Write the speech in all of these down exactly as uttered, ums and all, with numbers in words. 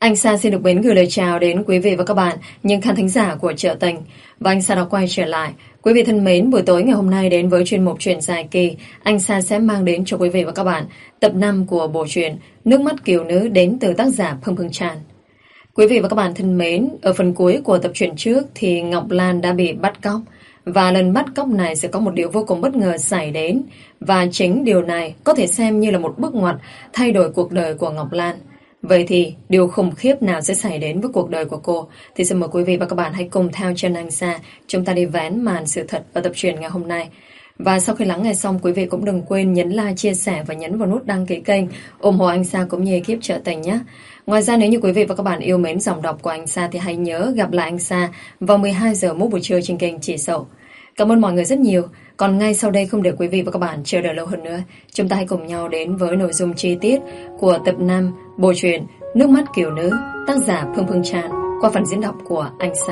Anh Sa xin được mến gửi lời chào đến quý vị và các bạn, những khán thính giả của Chợ Tình. Và anh Sa đã quay trở lại. Quý vị thân mến, buổi tối ngày hôm nay đến với chuyên mục Chuyện dài kỳ, anh Sa sẽ mang đến cho quý vị và các bạn tập năm của bộ truyện Nước mắt kiều nữ đến từ tác giả Phương Phương Tràn. Quý vị và các bạn thân mến, ở phần cuối của tập truyện trước thì Ngọc Lan đã bị bắt cóc. Và lần bắt cóc này sẽ có một điều vô cùng bất ngờ xảy đến. Và chính điều này có thể xem như là một bước ngoặt thay đổi cuộc đời của Ngọc Lan. Vậy thì điều khủng khiếp nào sẽ xảy đến với cuộc đời của cô? Thì xin mời quý vị và các bạn hãy cùng theo chân anh Sa, chúng ta đi vén màn sự thật ở tập truyện ngày hôm nay. Và sau khi lắng nghe xong, quý vị cũng đừng quên nhấn like, chia sẻ và nhấn vào nút đăng ký kênh ủng hộ anh Sa cũng như ekip Chợ Tình nhé. Ngoài ra, nếu như quý vị và các bạn yêu mến giọng đọc của anh Sa thì hãy nhớ gặp lại anh Sa vào mười hai giờ mỗi buổi trưa trên kênh Chị Sậu. Cảm ơn mọi người rất nhiều. Còn ngay sau đây, không để quý vị và các bạn chờ đợi lâu hơn nữa, chúng ta hãy cùng nhau đến với nội dung chi tiết của tập năm bộ truyện Nước mắt kiều nữ, tác giả Phương Phương Tràn, qua phần diễn đọc của anh Sa.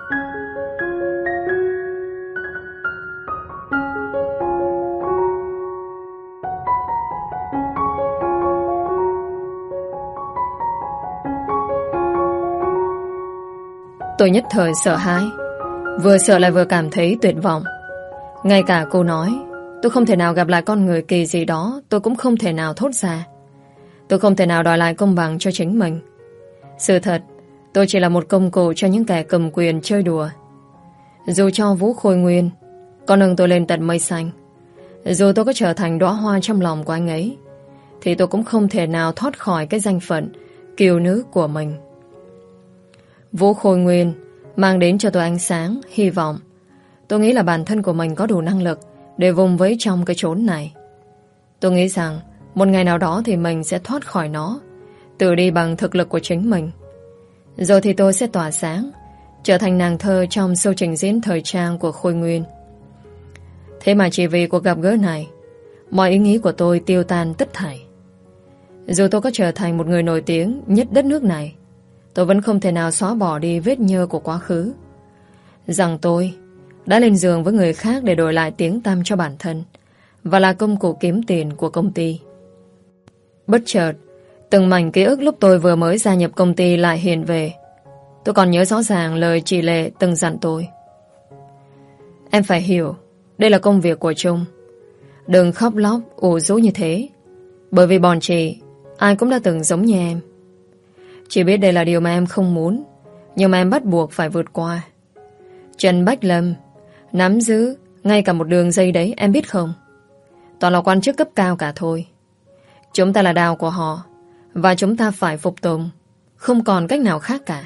Tôi nhất thời sợ hãi, vừa sợ lại vừa cảm thấy tuyệt vọng. Ngay cả cô nói tôi không thể nào gặp lại con người kỳ gì đó, tôi cũng không thể nào thốt ra. Tôi không thể nào đòi lại công bằng cho chính mình. Sự thật, tôi chỉ là một công cụ cho những kẻ cầm quyền chơi đùa. Dù cho Vũ Khôi Nguyên có nâng tôi lên tận mây xanh, dù tôi có trở thành đóa hoa trong lòng của anh ấy, thì tôi cũng không thể nào thoát khỏi cái danh phận kiều nữ của mình. Vũ Khôi Nguyên mang đến cho tôi ánh sáng, hy vọng. Tôi nghĩ là bản thân của mình có đủ năng lực để vùng vẫy trong cái chốn này. Tôi nghĩ rằng một ngày nào đó thì mình sẽ thoát khỏi nó, tự đi bằng thực lực của chính mình. Rồi thì tôi sẽ tỏa sáng, trở thành nàng thơ trong show trình diễn thời trang của Khôi Nguyên. Thế mà chỉ vì cuộc gặp gỡ này, mọi ý nghĩ của tôi tiêu tan tất thảy. Dù tôi có trở thành một người nổi tiếng nhất đất nước này, tôi vẫn không thể nào xóa bỏ đi vết nhơ của quá khứ. Rằng tôi đã lên giường với người khác để đổi lại tiếng tăm cho bản thân, và là công cụ kiếm tiền của công ty. Bất chợt, từng mảnh ký ức lúc tôi vừa mới gia nhập công ty lại hiện về. Tôi còn nhớ rõ ràng lời chị Lệ từng dặn tôi. Em phải hiểu, đây là công việc của Trung. Đừng khóc lóc, ủ rũ như thế. Bởi vì bọn chị, ai cũng đã từng giống như em. Chỉ biết đây là điều mà em không muốn, nhưng mà em bắt buộc phải vượt qua. Trần Bách Lâm nắm giữ ngay cả một đường dây đấy, em biết không? Toàn là quan chức cấp cao cả thôi. Chúng ta là đào của họ, và chúng ta phải phục tùng, không còn cách nào khác cả.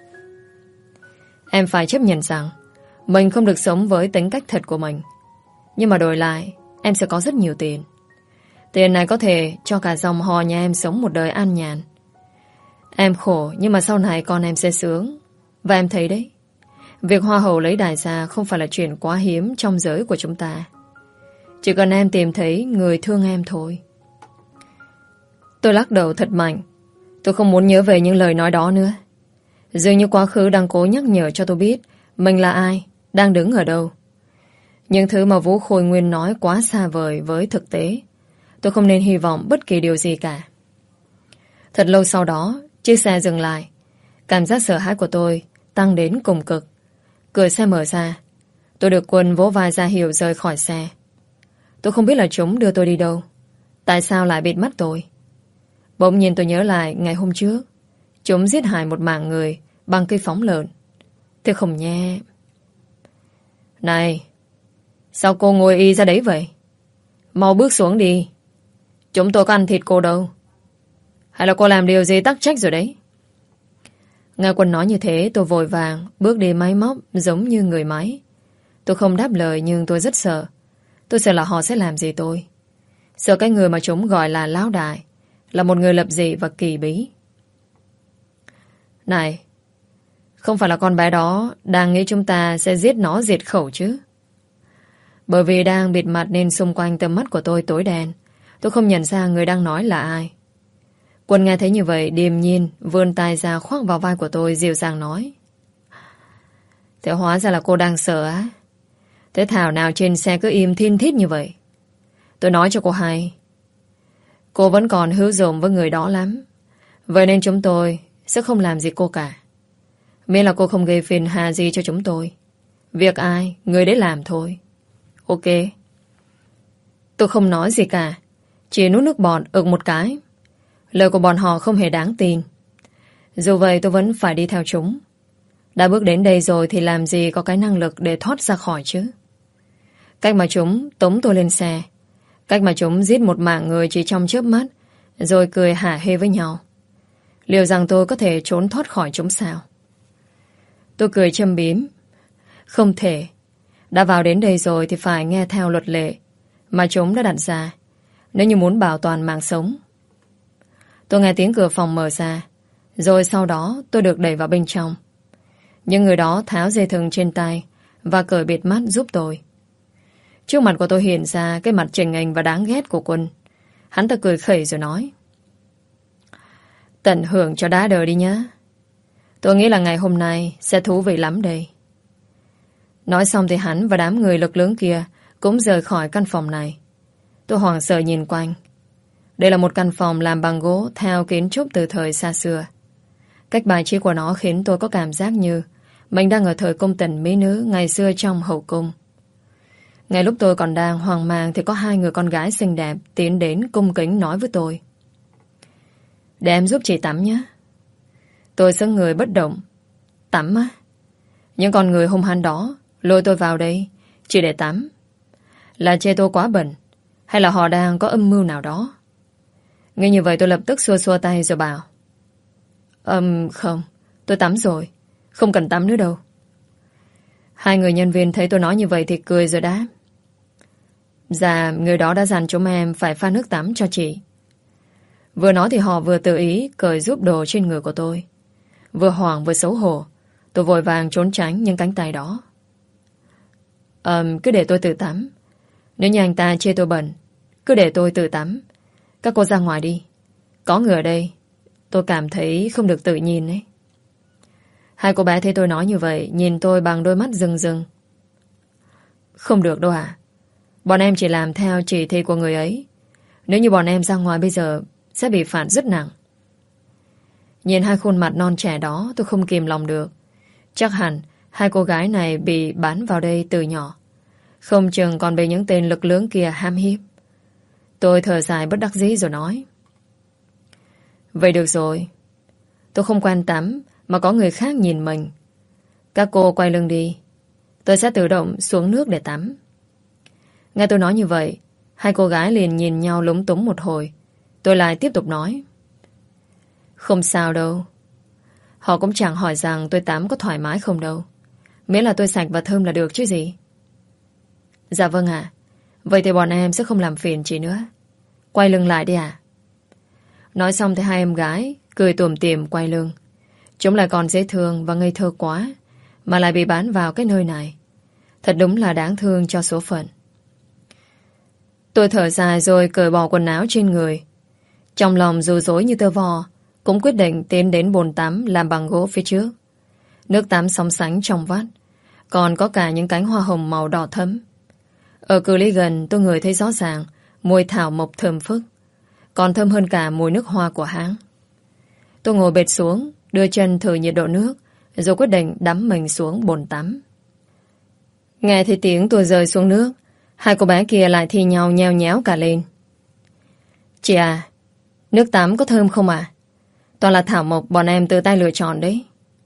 Em phải chấp nhận rằng mình không được sống với tính cách thật của mình, nhưng mà đổi lại em sẽ có rất nhiều tiền. Tiền này có thể cho cả dòng họ nhà em sống một đời an nhàn. Em khổ, nhưng mà sau này con em sẽ sướng. Và em thấy đấy, việc hoa hậu lấy đại gia không phải là chuyện quá hiếm trong giới của chúng ta. Chỉ cần em tìm thấy người thương em thôi. Tôi lắc đầu thật mạnh. Tôi không muốn nhớ về những lời nói đó nữa. Dường như quá khứ đang cố nhắc nhở cho tôi biết mình là ai, đang đứng ở đâu. Những thứ mà Vũ Khôi Nguyên nói quá xa vời với thực tế. Tôi không nên hy vọng bất kỳ điều gì cả. Thật lâu sau đó, chiếc xe dừng lại. Cảm giác sợ hãi của tôi tăng đến cùng cực. Cửa xe mở ra. Tôi được Quân vỗ vai ra hiệu rời khỏi xe. Tôi không biết là chúng đưa tôi đi đâu. Tại sao lại bịt mắt tôi? Bỗng nhiên tôi nhớ lại ngày hôm trước, chúng giết hại một mạng người bằng cây phóng lợn. Tôi không nhé. Này, sao cô ngồi y ra đấy vậy? Mau bước xuống đi. Chúng tôi có ăn thịt cô đâu. Hay là cô làm điều gì tắc trách rồi đấy? Nghe Quân nói như thế, tôi vội vàng bước đi máy móc giống như người máy. Tôi không đáp lời, nhưng tôi rất sợ. Tôi sợ là họ sẽ làm gì tôi. Sợ cái người mà chúng gọi là lão đại là một người lập dị và kỳ bí. Này, không phải là con bé đó đang nghĩ chúng ta sẽ giết nó diệt khẩu chứ? Bởi vì đang bịt mặt nên xung quanh tầm mắt của tôi tối đen. Tôi không nhận ra người đang nói là ai. Quân nghe thấy như vậy, điềm nhiên vươn tay ra khoác vào vai của tôi, dịu dàng nói. Thế hóa ra là cô đang sợ á? Thế thảo nào trên xe cứ im thiên thít như vậy? Tôi nói cho cô hay, cô vẫn còn hữu dụng với người đó lắm. Vậy nên chúng tôi sẽ không làm gì cô cả. Miễn là cô không gây phiền hà gì cho chúng tôi. Việc ai, người đấy làm thôi. Ok. Tôi không nói gì cả, chỉ nuốt nước bọt ực một cái. Lời của bọn họ không hề đáng tin. Dù vậy tôi vẫn phải đi theo chúng. Đã bước đến đây rồi thì làm gì có cái năng lực để thoát ra khỏi chứ. Cách mà chúng tống tôi lên xe, cách mà chúng giết một mạng người chỉ trong chớp mắt, rồi cười hả hê với nhau. Liệu rằng tôi có thể trốn thoát khỏi chúng sao? Tôi cười châm biếm. Không thể. Đã vào đến đây rồi thì phải nghe theo luật lệ mà chúng đã đặt ra, nếu như muốn bảo toàn mạng sống. Tôi nghe tiếng cửa phòng mở ra, rồi sau đó tôi được đẩy vào bên trong. Những người đó tháo dây thừng trên tay và cởi bịt mắt giúp tôi. Trước mặt của tôi hiện ra cái mặt chềnh nghênh và đáng ghét của Quân. Hắn ta cười khẩy rồi nói: tận hưởng cho đã đời đi nhá. Tôi nghĩ là ngày hôm nay sẽ thú vị lắm đây. Nói xong thì hắn và đám người lực lưỡng kia cũng rời khỏi căn phòng này. Tôi hoảng sợ nhìn quanh. Đây là một căn phòng làm bằng gỗ theo kiến trúc từ thời xa xưa. Cách bài trí của nó khiến tôi có cảm giác như mình đang ở thời cung tần mỹ nữ ngày xưa trong hậu cung. Ngay lúc tôi còn đang hoang mang thì có hai người con gái xinh đẹp tiến đến cung kính nói với tôi: để em giúp chị tắm nhé. Tôi sững người bất động. Tắm á? Những con người hung hăng đó lôi tôi vào đây chỉ để tắm. Là chê tôi quá bẩn, hay là họ đang có âm mưu nào đó? Nghe như vậy tôi lập tức xua xua tay rồi bảo: Ừm không, tôi tắm rồi, không cần tắm nữa đâu. Hai người nhân viên thấy tôi nói như vậy thì cười rồi đáp: dạ, người đó đã dặn chúng em phải pha nước tắm cho chị. Vừa nói thì họ vừa tự ý cởi giúp đồ trên người của tôi. Vừa hoảng vừa xấu hổ, tôi vội vàng trốn tránh những cánh tay đó. Ừm, cứ để tôi tự tắm. Nếu như anh ta chê tôi bẩn, cứ để tôi tự tắm. Các cô ra ngoài đi. Có người ở đây, tôi cảm thấy không được tự nhiên ấy. Hai cô bé thấy tôi nói như vậy, nhìn tôi bằng đôi mắt rừng rừng. Không được đâu à? Bọn em chỉ làm theo chỉ thị của người ấy. Nếu như bọn em ra ngoài bây giờ sẽ bị phạt rất nặng. Nhìn hai khuôn mặt non trẻ đó, tôi không kìm lòng được. Chắc hẳn hai cô gái này bị bán vào đây từ nhỏ, không chừng còn bị những tên lực lưỡng kia ham hiếp. Tôi thở dài bất đắc dĩ rồi nói: vậy được rồi, tôi không quan tâm mà có người khác nhìn mình. Các cô quay lưng đi, tôi sẽ tự động xuống nước để tắm. Nghe tôi nói như vậy, hai cô gái liền nhìn nhau lúng túng một hồi. Tôi lại tiếp tục nói: không sao đâu. Họ cũng chẳng hỏi rằng tôi tắm có thoải mái không đâu. Miễn là tôi sạch và thơm là được chứ gì. Dạ vâng ạ. Vậy thì bọn em sẽ không làm phiền chị nữa. Quay lưng lại đi ạ. Nói xong thì hai em gái cười tủm tỉm quay lưng. Chúng lại còn dễ thương và ngây thơ quá, mà lại bị bán vào cái nơi này. Thật đúng là đáng thương cho số phận. Tôi thở dài rồi cởi bỏ quần áo trên người. Trong lòng dù dối như tơ vò, cũng quyết định tiến đến bồn tắm làm bằng gỗ phía trước. Nước tắm sóng sánh trong vắt, còn có cả những cánh hoa hồng màu đỏ thẫm. Ở cự ly gần tôi ngửi thấy rõ ràng mùi thảo mộc thơm phức, còn thơm hơn cả mùi nước hoa của hãng. Tôi ngồi bệt xuống, đưa chân thử nhiệt độ nước, rồi quyết định đắm mình xuống bồn tắm. Nghe thấy tiếng tôi rơi xuống nước, hai cô bé kia lại thi nhau nheo nhéo cả lên. Chị à, nước tắm có thơm không à? Toàn là thảo mộc bọn em tự tay lựa chọn đấy.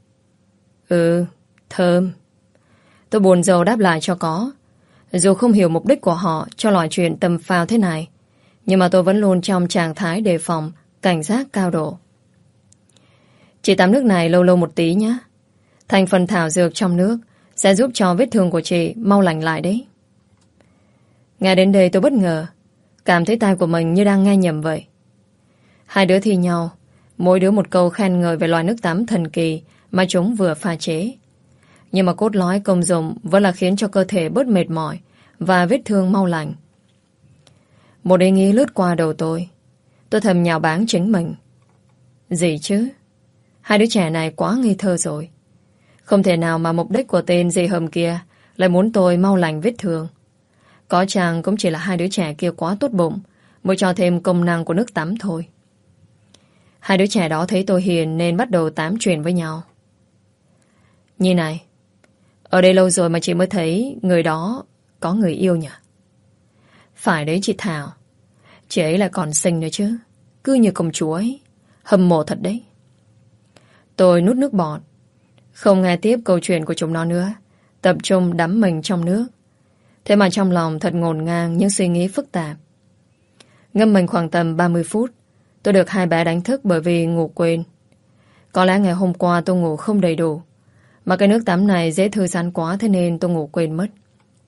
Ừ, thơm. Tôi buồn rầu đáp lại cho có. Dù không hiểu mục đích của họ cho loại chuyện tầm phào thế này, nhưng mà tôi vẫn luôn trong trạng thái đề phòng, cảnh giác cao độ. Chị tắm nước này lâu lâu một tí nhé. Thành phần thảo dược trong nước sẽ giúp cho vết thương của chị mau lành lại đấy. Nghe đến đây tôi bất ngờ, cảm thấy tai của mình như đang nghe nhầm vậy. Hai đứa thi nhau, mỗi đứa một câu khen ngợi về loại nước tắm thần kỳ mà chúng vừa pha chế. Nhưng mà cốt lõi công dụng vẫn là khiến cho cơ thể bớt mệt mỏi và vết thương mau lành. Một ý nghĩ lướt qua đầu tôi. Tôi thầm nhạo báng chính mình. Gì chứ? Hai đứa trẻ này quá ngây thơ rồi. Không thể nào mà mục đích của tên dì hầm kia lại muốn tôi mau lành vết thương. Có chăng cũng chỉ là hai đứa trẻ kia quá tốt bụng mới cho thêm công năng của nước tắm thôi. Hai đứa trẻ đó thấy tôi hiền nên bắt đầu tám chuyện với nhau. Nhi này, ở đây lâu rồi mà chị mới thấy người đó có người yêu nhỉ? Phải đấy chị Thảo. Chị ấy lại còn xinh nữa chứ. Cứ như công chúa ấy. Hâm mộ thật đấy. Tôi nuốt nước bọt, không nghe tiếp câu chuyện của chúng nó nữa, tập trung đắm mình trong nước. Thế mà trong lòng thật ngổn ngang những suy nghĩ phức tạp. Ngâm mình khoảng tầm ba mươi phút, tôi được hai bé đánh thức bởi vì ngủ quên. Có lẽ ngày hôm qua tôi ngủ không đầy đủ, mà cái nước tắm này dễ thư giãn quá, thế nên tôi ngủ quên mất.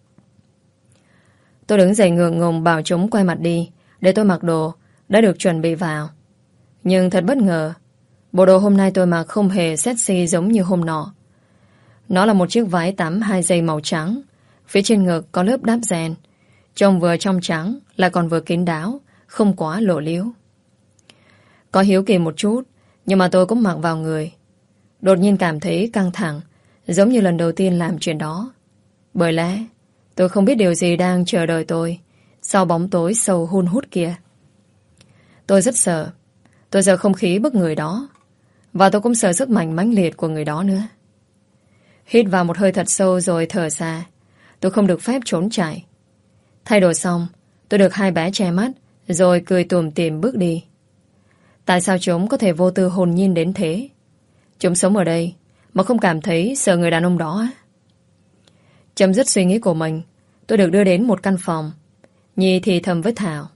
Tôi đứng dậy ngượng ngùng bảo chúng quay mặt đi để tôi mặc đồ đã được chuẩn bị vào. Nhưng thật bất ngờ, bộ đồ hôm nay tôi mặc không hề sexy giống như hôm nọ. Nó là một chiếc váy tắm hai dây màu trắng, phía trên ngực có lớp đáp ren, trông vừa trong trắng lại còn vừa kín đáo, không quá lộ liễu. Có hiếu kỳ một chút, nhưng mà tôi cũng mặc vào người. Đột nhiên cảm thấy căng thẳng, giống như lần đầu tiên làm chuyện đó. Bởi lẽ tôi không biết điều gì đang chờ đợi tôi sau bóng tối sâu hun hút kia. Tôi rất sợ. Tôi sợ không khí bức người đó, và tôi cũng sợ sức mạnh mãnh liệt của người đó nữa. Hít vào một hơi thật sâu rồi thở ra. Tôi không được phép trốn chạy. Thay đồ xong, tôi được hai bé che mắt, rồi cười tủm tỉm bước đi. Tại sao chúng có thể vô tư hồn nhiên đến thế? Chúng sống ở đây mà không cảm thấy sợ người đàn ông đó á? Chấm dứt suy nghĩ của mình, tôi được đưa đến một căn phòng. Nhi thì thầm với Thảo.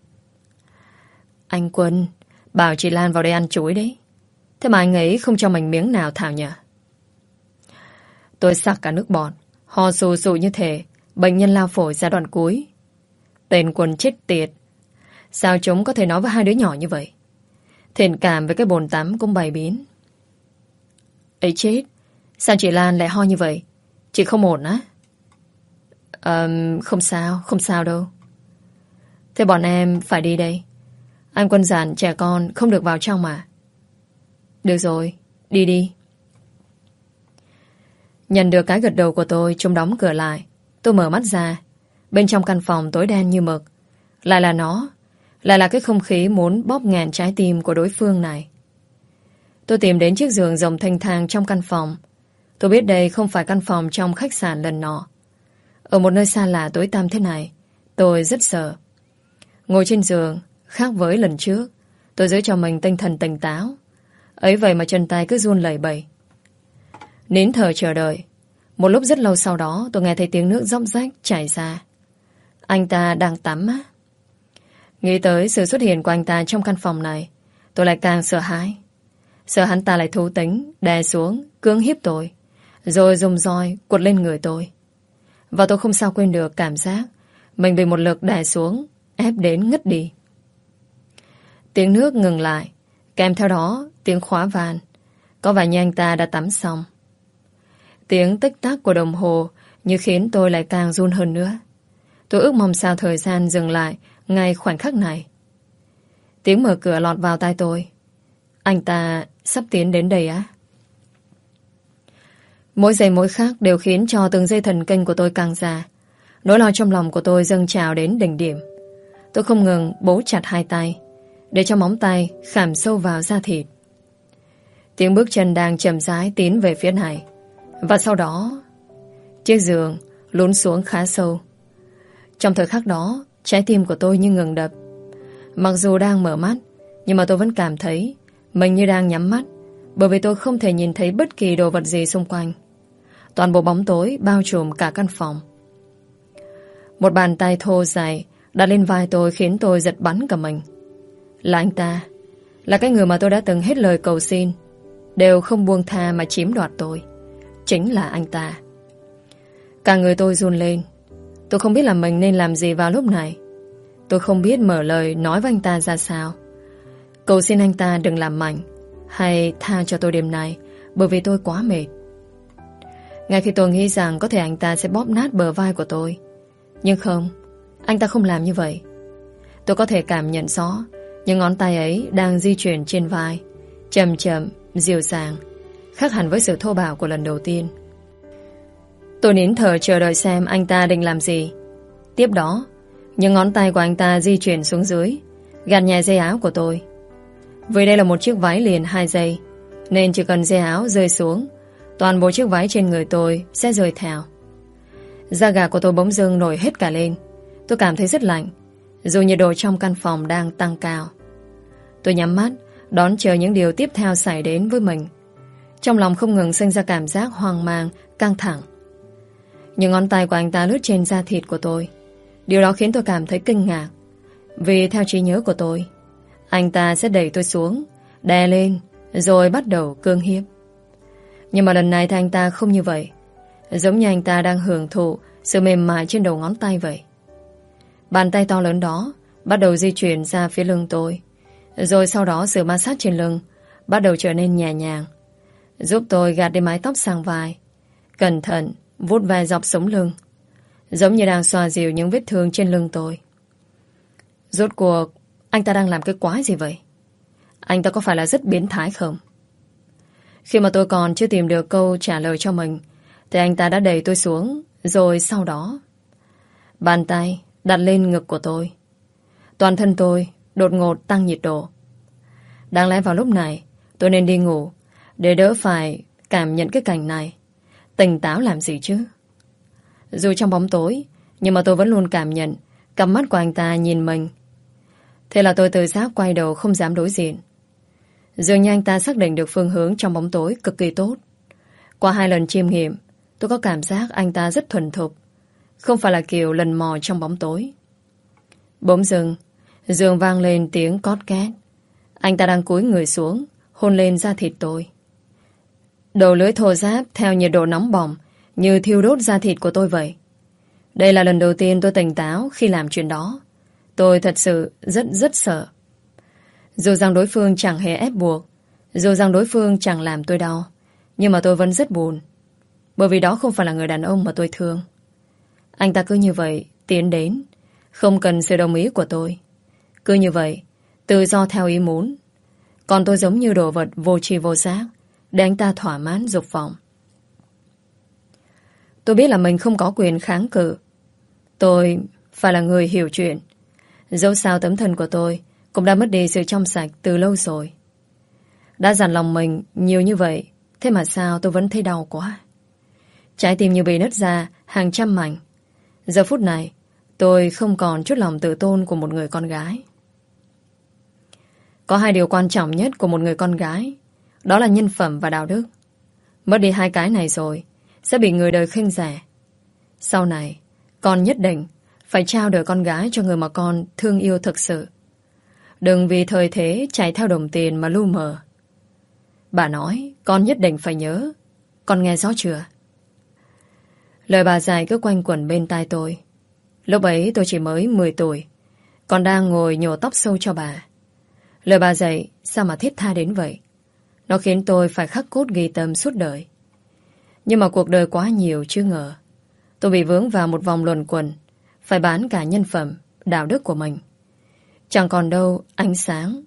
Anh Quân bảo chị Lan vào đây ăn chuối đấy. Thế mà anh ấy không cho mình miếng nào Thảo nhỉ? Tôi sặc cả nước bọt, ho sù sù như thể bệnh nhân lao phổi giai đoạn cuối. Tên Quân chết tiệt. Sao chúng có thể nói với hai đứa nhỏ như vậy? Thiện cảm với cái bồn tắm cũng bày biến. Ấy chết, sao chị Lan lại ho như vậy? Chị không ổn á? Ờ, không sao, không sao đâu. Thế bọn em phải đi đây. Anh Quân dặn trẻ con không được vào trong mà. Được rồi, đi đi. Nhận được cái gật đầu của tôi, chúng đóng cửa lại. Tôi mở mắt ra. Bên trong căn phòng tối đen như mực. Lại là nó. Lại là cái không khí muốn bóp nghẹn trái tim của đối phương này. Tôi tìm đến chiếc giường rộng thênh thang trong căn phòng. Tôi biết đây không phải căn phòng trong khách sạn lần nọ. Ở một nơi xa lạ tối tăm thế này, tôi rất sợ. Ngồi trên giường, khác với lần trước, tôi giữ cho mình tinh thần tỉnh táo. Ấy vậy mà chân tay cứ run lẩy bẩy. Nín thở chờ đợi. Một lúc rất lâu sau đó, tôi nghe thấy tiếng nước róc rách chảy ra. Anh ta đang tắm á? Nghĩ tới sự xuất hiện của anh ta trong căn phòng này, tôi lại càng sợ hãi. Sợ hắn ta lại thú tính, đè xuống, cưỡng hiếp tôi, rồi dùng roi quật lên người tôi. Và tôi không sao quên được cảm giác mình bị một lực đè xuống, ép đến ngất đi. Tiếng nước ngừng lại, kèm theo đó tiếng khóa van. Có vẻ như anh ta đã tắm xong. Tiếng tích tắc của đồng hồ như khiến tôi lại càng run hơn nữa. Tôi ước mong sao thời gian dừng lại ngay khoảnh khắc này. Tiếng mở cửa lọt vào tai tôi. Anh ta sắp tiến đến đây á? Mỗi giây mỗi khắc đều khiến cho từng dây thần kinh của tôi căng ra. Nỗi lo trong lòng của tôi dâng trào đến đỉnh điểm. Tôi không ngừng bấu chặt hai tay, để cho móng tay khảm sâu vào da thịt. Tiếng bước chân đang chậm rãi tiến về phía này. Và sau đó, chiếc giường lún xuống khá sâu. Trong thời khắc đó, trái tim của tôi như ngừng đập. Mặc dù đang mở mắt, nhưng mà tôi vẫn cảm thấy mình như đang nhắm mắt, bởi vì tôi không thể nhìn thấy bất kỳ đồ vật gì xung quanh. Toàn bộ bóng tối bao trùm cả căn phòng. Một bàn tay thô dài đặt lên vai tôi khiến tôi giật bắn cả mình. Là anh ta. Là cái người mà tôi đã từng hết lời cầu xin, đều không buông tha mà chiếm đoạt tôi. Chính là anh ta. Cả người tôi run lên. Tôi không biết là mình nên làm gì vào lúc này. Tôi không biết mở lời nói với anh ta ra sao. Cầu xin anh ta đừng làm mạnh, hay tha cho tôi đêm nay, bởi vì tôi quá mệt. Ngay khi tôi nghĩ rằng có thể anh ta sẽ bóp nát bờ vai của tôi, nhưng không, anh ta không làm như vậy. Tôi có thể cảm nhận rõ những ngón tay ấy đang di chuyển trên vai, chậm chậm, dịu dàng, khác hẳn với sự thô bạo của lần đầu tiên. Tôi nín thở chờ đợi xem anh ta định làm gì. Tiếp đó, những ngón tay của anh ta di chuyển xuống dưới, gạt nhẹ dây áo của tôi. Vì đây là một chiếc váy liền hai giây, nên chỉ cần dây áo rơi xuống, toàn bộ chiếc váy trên người tôi sẽ rơi theo. Da gà của tôi bỗng dưng nổi hết cả lên. Tôi cảm thấy rất lạnh, dù nhiệt độ trong căn phòng đang tăng cao. Tôi nhắm mắt, đón chờ những điều tiếp theo xảy đến với mình. Trong lòng không ngừng sinh ra cảm giác hoang mang, căng thẳng. Những ngón tay của anh ta lướt trên da thịt của tôi. Điều đó khiến tôi cảm thấy kinh ngạc. Vì theo trí nhớ của tôi, anh ta sẽ đẩy tôi xuống, đè lên, rồi bắt đầu cưỡng hiếp. Nhưng mà lần này thì anh ta không như vậy. Giống như anh ta đang hưởng thụ sự mềm mại trên đầu ngón tay vậy. Bàn tay to lớn đó bắt đầu di chuyển ra phía lưng tôi. Rồi sau đó sự ma sát trên lưng bắt đầu trở nên nhẹ nhàng, giúp tôi gạt đi mái tóc sang vai, cẩn thận vuốt ve dọc sống lưng, giống như đang xoa dịu những vết thương trên lưng tôi. Rốt cuộc anh ta đang làm cái quái gì vậy? Anh ta có phải là rất biến thái không? Khi mà tôi còn chưa tìm được câu trả lời cho mình, thì anh ta đã đẩy tôi xuống. Rồi sau đó, bàn tay đặt lên ngực của tôi. Toàn thân tôi đột ngột tăng nhiệt độ. Đáng lẽ vào lúc này tôi nên đi ngủ, để đỡ phải cảm nhận cái cảnh này. Tỉnh táo làm gì chứ? Dù trong bóng tối, nhưng mà tôi vẫn luôn cảm nhận cặp mắt của anh ta nhìn mình. Thế là tôi tự giác quay đầu, không dám đối diện. Dường như anh ta xác định được phương hướng trong bóng tối cực kỳ tốt. Qua hai lần chiêm nghiệm, tôi có cảm giác anh ta rất thuần thục, không phải là kiểu lần mò trong bóng tối. Bỗng dưng, giường vang lên tiếng cót két. Anh ta đang cúi người xuống, hôn lên da thịt tôi. Đầu lưỡi thô ráp theo nhiệt độ nóng bỏng, như thiêu đốt da thịt của tôi vậy. Đây là lần đầu tiên tôi tỉnh táo khi làm chuyện đó. Tôi thật sự rất rất sợ. Dù rằng đối phương chẳng hề ép buộc, dù rằng đối phương chẳng làm tôi đau, nhưng mà tôi vẫn rất buồn. Bởi vì đó không phải là người đàn ông mà tôi thương. Anh ta cứ như vậy tiến đến, không cần sự đồng ý của tôi. Cứ như vậy, tự do theo ý muốn. Còn tôi giống như đồ vật vô tri vô giác, để anh ta thỏa mãn dục vọng. Tôi biết là mình không có quyền kháng cự. Tôi phải là người hiểu chuyện. Dẫu sao tấm thân của tôi cũng đã mất đi sự trong sạch từ lâu rồi. Đã dằn lòng mình nhiều như vậy, thế mà sao tôi vẫn thấy đau quá. Trái tim như bị nứt ra hàng trăm mảnh. Giờ phút này, tôi không còn chút lòng tự tôn của một người con gái. Có hai điều quan trọng nhất của một người con gái, đó là nhân phẩm và đạo đức. Mất đi hai cái này rồi, sẽ bị người đời khinh rẻ. Sau này, con nhất định phải trao đời con gái cho người mà con thương yêu thực sự. Đừng vì thời thế chạy theo đồng tiền mà lu mờ. Bà nói, con nhất định phải nhớ. Con nghe rõ chưa? Lời bà dạy cứ quanh quẩn bên tai tôi. Lúc ấy tôi chỉ mới mười tuổi, còn đang ngồi nhổ tóc sâu cho bà. Lời bà dạy sao mà thiết tha đến vậy? Nó khiến tôi phải khắc cốt ghi tâm suốt đời. Nhưng mà cuộc đời quá nhiều chưa ngờ. Tôi bị vướng vào một vòng luẩn quẩn, phải bán cả nhân phẩm, đạo đức của mình. Chẳng còn đâu ánh sáng.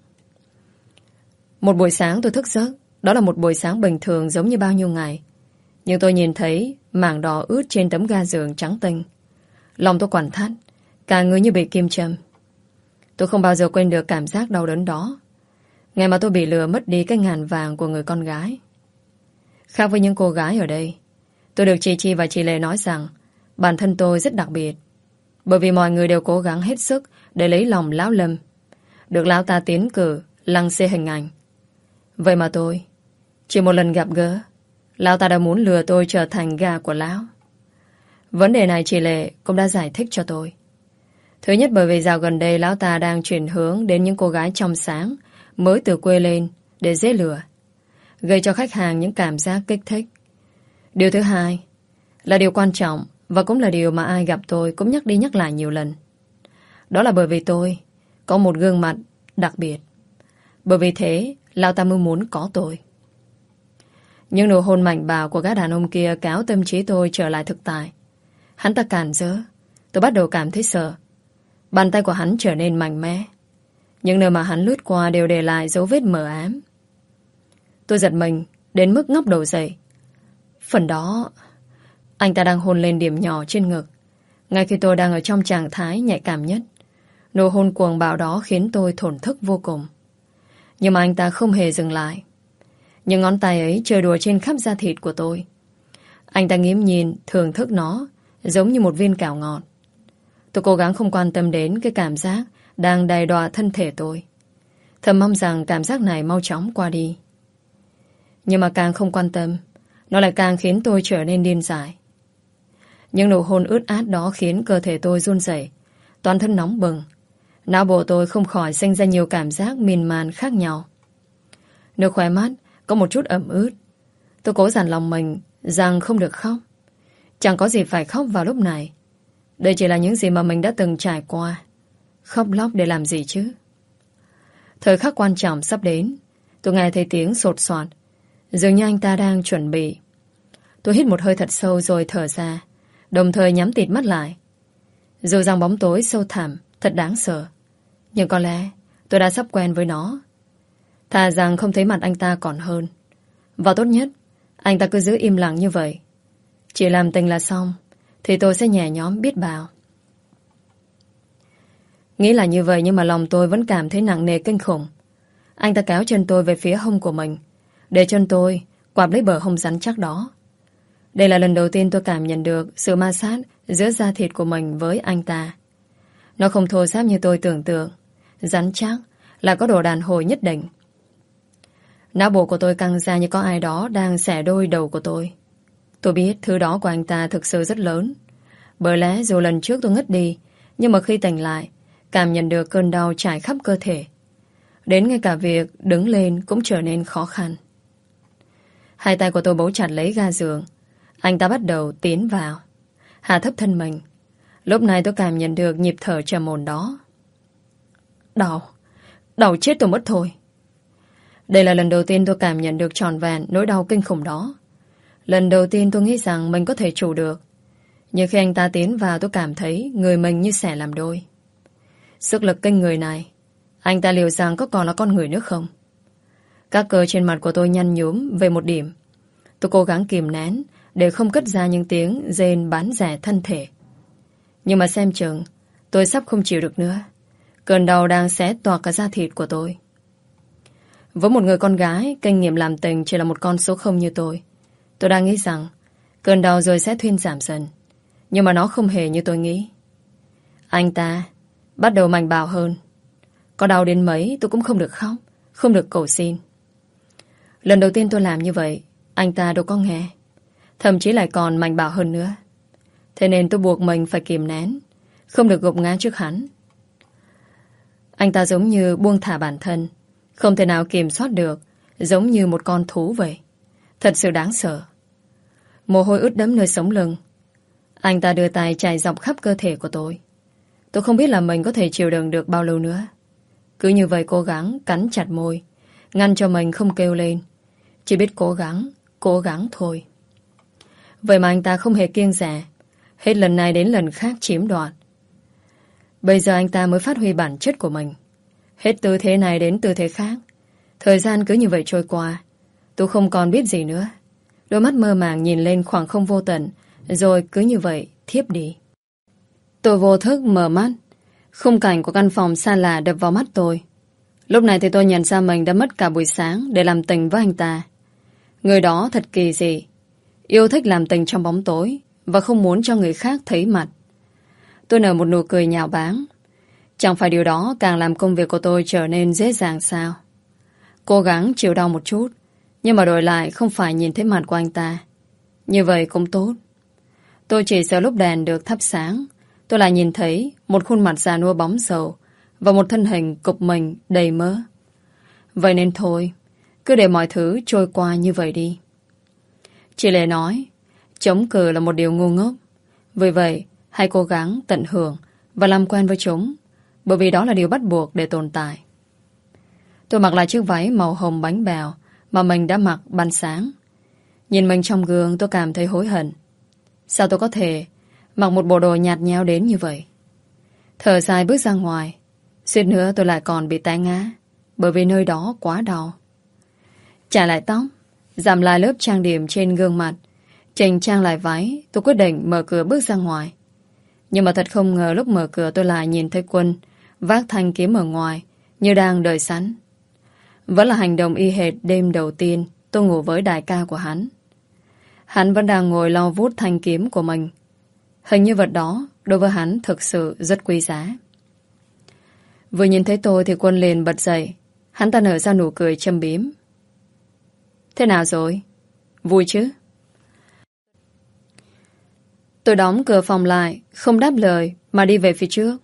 Một buổi sáng tôi thức giấc. Đó là một buổi sáng bình thường giống như bao nhiêu ngày. Nhưng tôi nhìn thấy mảng đỏ ướt trên tấm ga giường trắng tinh. Lòng tôi quặn thắt, cả người như bị kim châm. Tôi không bao giờ quên được cảm giác đau đớn đó. Ngày mà tôi bị lừa mất đi cái ngàn vàng của người con gái. Khác với những cô gái ở đây, tôi được chị Chi và chị Lê nói rằng bản thân tôi rất đặc biệt. Bởi vì mọi người đều cố gắng hết sức để lấy lòng Lão Lâm, được Lão ta tiến cử lăng xê hình ảnh. Vậy mà tôi, chỉ một lần gặp gỡ, Lão ta đã muốn lừa tôi trở thành gà của Lão. Vấn đề này chị Lệ cũng đã giải thích cho tôi. Thứ nhất, bởi vì dạo gần đây Lão ta đang chuyển hướng đến những cô gái trong sáng mới từ quê lên để dễ lừa, gây cho khách hàng những cảm giác kích thích. Điều thứ hai là điều quan trọng, và cũng là điều mà ai gặp tôi cũng nhắc đi nhắc lại nhiều lần. Đó là bởi vì tôi có một gương mặt đặc biệt. Bởi vì thế Lão ta mới muốn có tôi. Nhưng nụ hôn mạnh bạo của gã đàn ông kia kéo tâm trí tôi trở lại thực tại. Hắn ta cản rỡ. Tôi bắt đầu cảm thấy sợ. Bàn tay của hắn trở nên mạnh mẽ. Những nơi mà hắn lướt qua đều để lại dấu vết mờ ám. Tôi giật mình đến mức ngóc đầu dậy. Phần đó, anh ta đang hôn lên điểm nhỏ trên ngực, ngay khi tôi đang ở trong trạng thái nhạy cảm nhất. Nụ hôn cuồng bạo đó khiến tôi thổn thức vô cùng. Nhưng mà anh ta không hề dừng lại. Những ngón tay ấy chơi đùa trên khắp da thịt của tôi. Anh ta nghiễm nhìn, thưởng thức nó, giống như một viên kẹo ngọt. Tôi cố gắng không quan tâm đến cái cảm giác đang đày đọa thân thể tôi. Thầm mong rằng cảm giác này mau chóng qua đi. Nhưng mà càng không quan tâm, nó lại càng khiến tôi trở nên điên dại. Những nụ hôn ướt át đó khiến cơ thể tôi run rẩy, toàn thân nóng bừng. Não bộ tôi không khỏi sinh ra nhiều cảm giác miên man khác nhau. Nơi khóe mắt có một chút ẩm ướt. Tôi cố dặn lòng mình rằng không được khóc. Chẳng có gì phải khóc vào lúc này. Đây chỉ là những gì mà mình đã từng trải qua. Khóc lóc để làm gì chứ? Thời khắc quan trọng sắp đến. Tôi nghe thấy tiếng sột soạt. Dường như anh ta đang chuẩn bị. Tôi hít một hơi thật sâu rồi thở ra, đồng thời nhắm tịt mắt lại. Dù rằng bóng tối sâu thẳm thật đáng sợ, nhưng có lẽ tôi đã sắp quen với nó. Thà rằng không thấy mặt anh ta còn hơn. Và tốt nhất anh ta cứ giữ im lặng như vậy. Chỉ làm tình là xong, thì tôi sẽ nhẹ nhõm biết bao. Nghĩ là như vậy, nhưng mà lòng tôi vẫn cảm thấy nặng nề kinh khủng. Anh ta kéo chân tôi về phía hông của mình, để chân tôi quạp lấy bờ hông rắn chắc đó. Đây là lần đầu tiên tôi cảm nhận được sự ma sát giữa da thịt của mình với anh ta. Nó không thô ráp như tôi tưởng tượng, rắn chắc, là có độ đàn hồi nhất định. Não bộ của tôi căng ra như có ai đó đang xẻ đôi đầu của tôi. Tôi biết thứ đó của anh ta thực sự rất lớn. Bởi lẽ dù lần trước tôi ngất đi, nhưng mà khi tỉnh lại, cảm nhận được cơn đau trải khắp cơ thể. Đến ngay cả việc đứng lên cũng trở nên khó khăn. Hai tay của tôi bấu chặt lấy ga giường. Anh ta bắt đầu tiến vào, hạ thấp thân mình. Lúc này tôi cảm nhận được nhịp thở trầm ổn đó. Đau, đau chết tôi mất thôi. Đây là lần đầu tiên tôi cảm nhận được trọn vẹn nỗi đau kinh khủng đó. Lần đầu tiên tôi nghĩ rằng mình có thể trụ được. Nhưng khi anh ta tiến vào, tôi cảm thấy người mình như xẻ làm đôi. Sức lực kinh người này, anh ta liệu rằng có còn là con người nữa không? Các cơ trên mặt của tôi nhăn nhúm về một điểm. Tôi cố gắng kìm nén để không cất ra những tiếng rên bán rẻ thân thể. Nhưng mà xem chừng tôi sắp không chịu được nữa. Cơn đau đang xé toạc cả da thịt của tôi. Với một người con gái, kinh nghiệm làm tình chỉ là một con số không như tôi. Tôi đang nghĩ rằng cơn đau rồi sẽ thuyên giảm dần. Nhưng mà nó không hề như tôi nghĩ. Anh ta bắt đầu mạnh bạo hơn. Có đau đến mấy tôi cũng không được khóc, không được cầu xin. Lần đầu tiên tôi làm như vậy, anh ta đâu có nghe. Thậm chí lại còn mạnh bạo hơn nữa. Thế nên tôi buộc mình phải kìm nén, không được gục ngã trước hắn. Anh ta giống như buông thả bản thân, không thể nào kiểm soát được, giống như một con thú vậy. Thật sự đáng sợ. Mồ hôi ướt đẫm nơi sống lưng. Anh ta đưa tay chảy dọc khắp cơ thể của tôi. Tôi không biết là mình có thể chịu đựng được bao lâu nữa. Cứ như vậy cố gắng cắn chặt môi, ngăn cho mình không kêu lên. Chỉ biết cố gắng, cố gắng thôi. Vậy mà anh ta không hề kiêng dè, hết lần này đến lần khác chiếm đoạt. Bây giờ anh ta mới phát huy bản chất của mình. Hết tư thế này đến tư thế khác. Thời gian cứ như vậy trôi qua. Tôi không còn biết gì nữa. Đôi mắt mơ màng nhìn lên khoảng không vô tận, rồi cứ như vậy thiếp đi. Tôi vô thức mở mắt. Khung cảnh của căn phòng xa lạ đập vào mắt tôi. Lúc này thì tôi nhận ra mình đã mất cả buổi sáng để làm tình với anh ta. Người đó thật kỳ dị. Yêu thích làm tình trong bóng tối và không muốn cho người khác thấy mặt. Tôi nở một nụ cười nhạo báng. Chẳng phải điều đó càng làm công việc của tôi trở nên dễ dàng sao? Cố gắng chịu đau một chút, nhưng mà đổi lại không phải nhìn thấy mặt của anh ta. Như vậy cũng tốt. Tôi chỉ sợ lúc đèn được thắp sáng, tôi lại nhìn thấy một khuôn mặt già nua bóng dầu và một thân hình cục mình đầy mỡ. Vậy nên thôi, cứ để mọi thứ trôi qua như vậy đi. Chị Lệ nói, chống cự là một điều ngu ngốc. Vì vậy, hãy cố gắng tận hưởng và làm quen với chúng, bởi vì đó là điều bắt buộc để tồn tại. Tôi mặc lại chiếc váy màu hồng bánh bèo mà mình đã mặc ban sáng. Nhìn mình trong gương tôi cảm thấy hối hận. Sao tôi có thể mặc một bộ đồ nhạt nhẽo đến như vậy? Thở dài bước ra ngoài, suýt nữa tôi lại còn bị té ngã, bởi vì nơi đó quá đau. Chải lại tóc, giảm lại lớp trang điểm trên gương mặt, chỉnh trang lại váy, tôi quyết định mở cửa bước ra ngoài. Nhưng mà thật không ngờ lúc mở cửa tôi lại nhìn thấy Quân vác thanh kiếm ở ngoài, như đang đợi sẵn. vẫn là hành động y hệt đêm đầu tiên tôi ngủ với đại ca của hắn. Hắn vẫn đang ngồi lau vút thanh kiếm của mình. Hình như vật đó đối với hắn thực sự rất quý giá. Vừa nhìn thấy tôi thì Quân liền bật dậy. Hắn ta nở ra nụ cười châm biếm. Thế nào rồi? Vui chứ? Tôi đóng cửa phòng lại, không đáp lời mà đi về phía trước.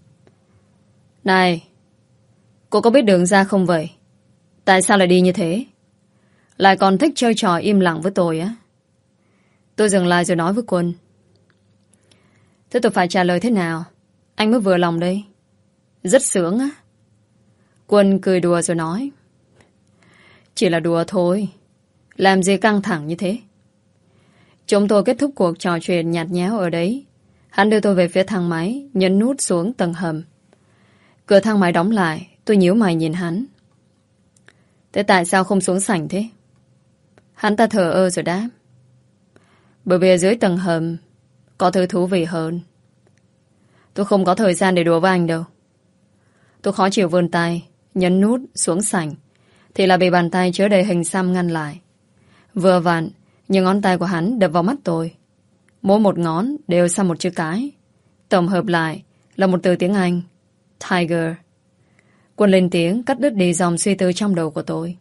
Này, cô có biết đường ra không vậy? Tại sao lại đi như thế? Lại còn thích chơi trò im lặng với tôi á? Tôi dừng lại rồi nói với Quân. Thế tôi phải trả lời thế nào? Anh mới vừa lòng đây. Rất sướng á. Quân cười đùa rồi nói. Chỉ là đùa thôi. Làm gì căng thẳng như thế? Chúng tôi kết thúc cuộc trò chuyện nhạt nhẽo ở đấy. Hắn đưa tôi về phía thang máy, nhấn nút xuống tầng hầm. Cửa thang máy đóng lại, tôi nhíu mày nhìn hắn. Thế tại sao không xuống sảnh thế? Hắn ta thở ơ rồi đáp. Bởi vì ở dưới tầng hầm có thứ thú vị hơn. Tôi không có thời gian để đùa với anh đâu. Tôi khó chịu vươn tay, nhấn nút xuống sảnh, thì là bị bàn tay chứa đầy hình xăm ngăn lại. Vừa vặn, những ngón tay của hắn đập vào mắt tôi. Mỗi một ngón đều xăm một chữ cái. Tổng hợp lại là một từ tiếng Anh. Tiger. Quân lên tiếng cắt đứt đi dòng suy tư trong đầu của tôi.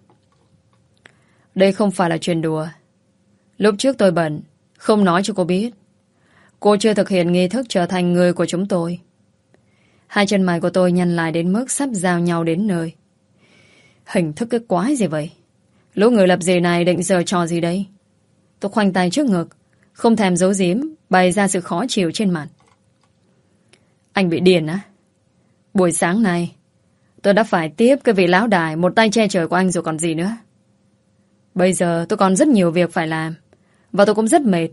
Đây không phải là chuyện đùa. Lúc trước tôi bận, không nói cho cô biết. Cô chưa thực hiện nghi thức trở thành người của chúng tôi. Hai chân mày của tôi nhăn lại đến mức sắp giao nhau đến nơi. Hình thức cái quái gì vậy? Lũ người lập gì này định giở trò gì đây? Tôi khoanh tay trước ngực, không thèm giấu giếm, bày ra sự khó chịu trên mặt. Anh bị điên á? Buổi sáng này tôi đã phải tiếp cái vị lão đại một tay che trời của anh rồi còn gì nữa. Bây giờ tôi còn rất nhiều việc phải làm, và tôi cũng rất mệt.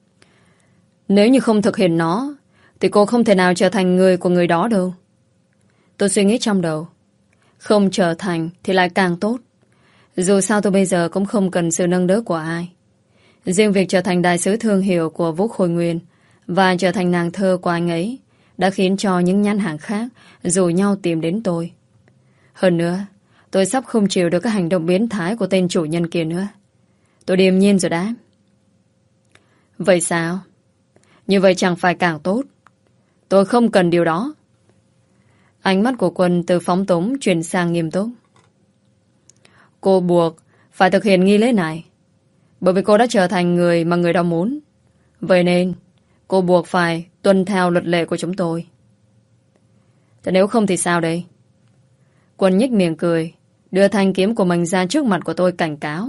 Nếu như không thực hiện nó thì cô không thể nào trở thành người của người đó đâu. Tôi suy nghĩ trong đầu. Không trở thành thì lại càng tốt. Dù sao tôi bây giờ cũng không cần sự nâng đỡ của ai. Riêng việc trở thành đại sứ thương hiệu của Vũ Khôi Nguyên và trở thành nàng thơ của anh ấy đã khiến cho những nhãn hàng khác rủ nhau tìm đến tôi. Hơn nữa, tôi sắp không chịu được các hành động biến thái của tên chủ nhân kia nữa. Tôi điềm nhiên rồi đáp. Vậy sao? Như vậy chẳng phải càng tốt. Tôi không cần điều đó. Ánh mắt của Quân từ phóng túng chuyển sang nghiêm túc. Cô buộc phải thực hiện nghi lễ này, bởi vì cô đã trở thành người mà người đó muốn. Vậy nên cô buộc phải tuân theo luật lệ của chúng tôi. Thế nếu không thì sao đây? Quân nhếch miệng cười, đưa thanh kiếm của mình ra trước mặt của tôi cảnh cáo.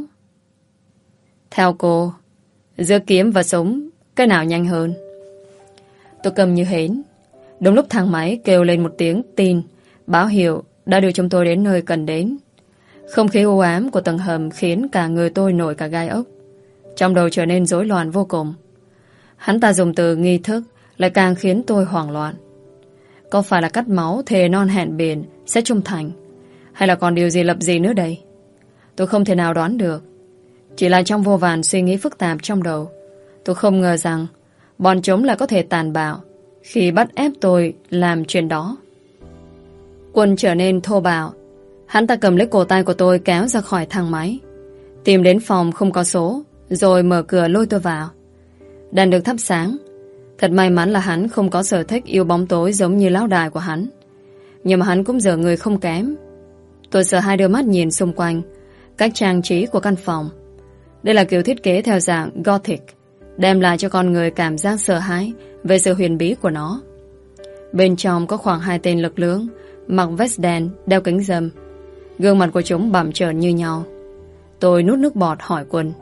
Theo cô, giữa kiếm và súng, cái nào nhanh hơn? Tôi cầm như hến. Đúng lúc thang máy kêu lên một tiếng tin, báo hiệu đã đưa chúng tôi đến nơi cần đến. Không khí u ám của tầng hầm khiến cả người tôi nổi cả gai ốc. Trong đầu trở nên rối loạn vô cùng. Hắn ta dùng từ nghi thức lại càng khiến tôi hoảng loạn. Có phải là cắt máu thề non hẹn biển sẽ trung thành, hay là còn điều gì lập gì nữa đây? Tôi không thể nào đoán được. Chỉ là trong vô vàn suy nghĩ phức tạp trong đầu, tôi không ngờ rằng bọn chúng lại có thể tàn bạo khi bắt ép tôi làm chuyện đó. Quân trở nên thô bạo. Hắn ta cầm lấy cổ tay của tôi kéo ra khỏi thang máy, tìm đến phòng không có số, rồi mở cửa lôi tôi vào. Đèn được thắp sáng. Thật may mắn là hắn không có sở thích yêu bóng tối giống như lão đại của hắn. Nhưng mà hắn cũng dở người không kém. Tôi sợ hai đôi mắt nhìn xung quanh cách trang trí của căn phòng. Đây là kiểu thiết kế theo dạng Gothic, đem lại cho con người cảm giác sợ hãi về sự huyền bí của nó. Bên trong có khoảng hai tên lực lưỡng, mặc vest đen, đeo kính râm. Gương mặt của chúng bặm trợn như nhau. Tôi nuốt nước bọt hỏi Quân.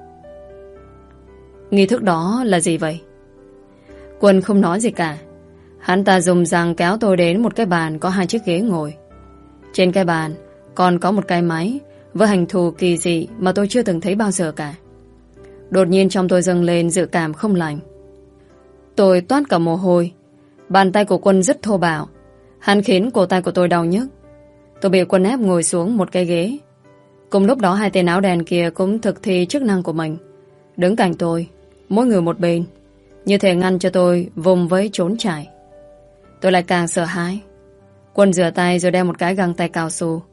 Nghi thức đó là gì vậy? Quân không nói gì cả. Hắn ta dùng răng kéo tôi đến một cái bàn có hai chiếc ghế ngồi. Trên cái bàn còn có một cái máy với hình thù kỳ dị mà tôi chưa từng thấy bao giờ cả. Đột nhiên trong tôi dâng lên dự cảm không lành. Tôi toát cả mồ hôi. Bàn tay của Quân rất thô bạo. Hắn khiến cổ tay của tôi đau nhức. Tôi bị Quân ép ngồi xuống một cái ghế. Cùng lúc đó hai tên áo đen kia cũng thực thi chức năng của mình, đứng cạnh tôi, mỗi người một bên, như thể ngăn cho tôi vùng vẫy trốn chạy. Tôi lại càng sợ hãi. Quân rửa tay rồi đeo một cái găng tay cao su,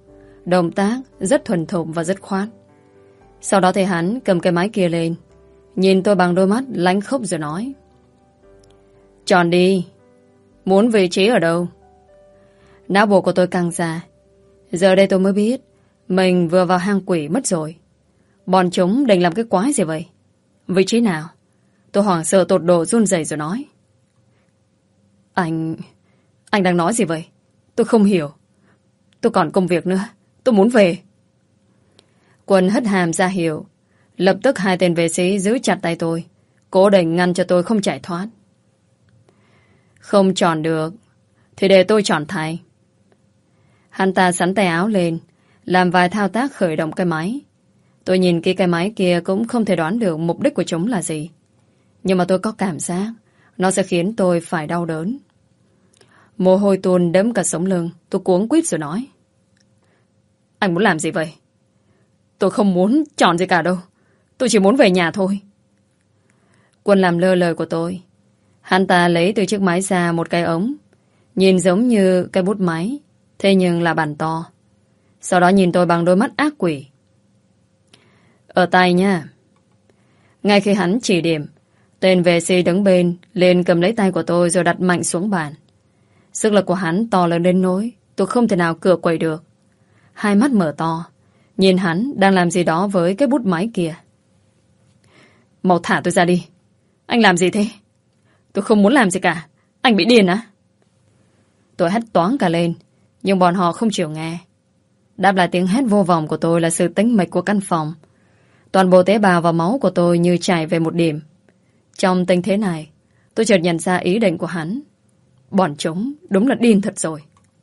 Động tác rất thuần thục và dứt khoát. Sau đó thì hắn cầm cái máy kia lên, nhìn tôi bằng đôi mắt lánh khốc rồi nói: chọn đi. Muốn vị trí ở đâu? Não bộ của tôi căng ra. Giờ đây tôi mới biết mình vừa vào hang quỷ mất rồi. Bọn chúng định làm cái quái gì vậy? Vị trí nào? Tôi hoảng sợ tột độ run rẩy rồi nói: Anh... Anh đang nói gì vậy? Tôi không hiểu. Tôi còn công việc nữa. Tôi muốn về. Quân hất hàm ra hiệu. Lập tức hai tên vệ sĩ giữ chặt tay tôi, cố định ngăn cho tôi không chạy thoát. Không chọn được thì để tôi chọn thay. Hắn ta sắn tay áo lên, làm vài thao tác khởi động cái máy. Tôi nhìn kỹ cái máy kia cũng không thể đoán được mục đích của chúng là gì. Nhưng mà tôi có cảm giác nó sẽ khiến tôi phải đau đớn. Mồ hôi tuôn đẫm cả sống lưng. Tôi cuống quýt rồi nói: Anh muốn làm gì vậy? Tôi không muốn chọn gì cả đâu. Tôi chỉ muốn về nhà thôi. Quân làm lơ lời của tôi. Hắn ta lấy từ chiếc máy ra một cái ống, nhìn giống như cái bút máy, thế nhưng là bàn to. Sau đó nhìn tôi bằng đôi mắt ác quỷ. Ở tay nha. Ngay khi hắn chỉ điểm, tên vệ sĩ đứng bên lên cầm lấy tay của tôi rồi đặt mạnh xuống bàn. Sức lực của hắn to lớn đến nỗi tôi không thể nào cựa quậy được. Hai mắt mở to, nhìn hắn đang làm gì đó với cái bút máy kia. Mau thả tôi ra đi. Anh làm gì thế? Tôi không muốn làm gì cả. Anh bị điên á? Tôi hét toáng cả lên, nhưng bọn họ không chịu nghe. Đáp lại tiếng hét vô vọng của tôi là sự tĩnh mịch của căn phòng. Toàn bộ tế bào và máu của tôi như chảy về một điểm. Trong tình thế này, tôi chợt nhận ra ý định của hắn. Bọn chúng đúng là điên thật rồi.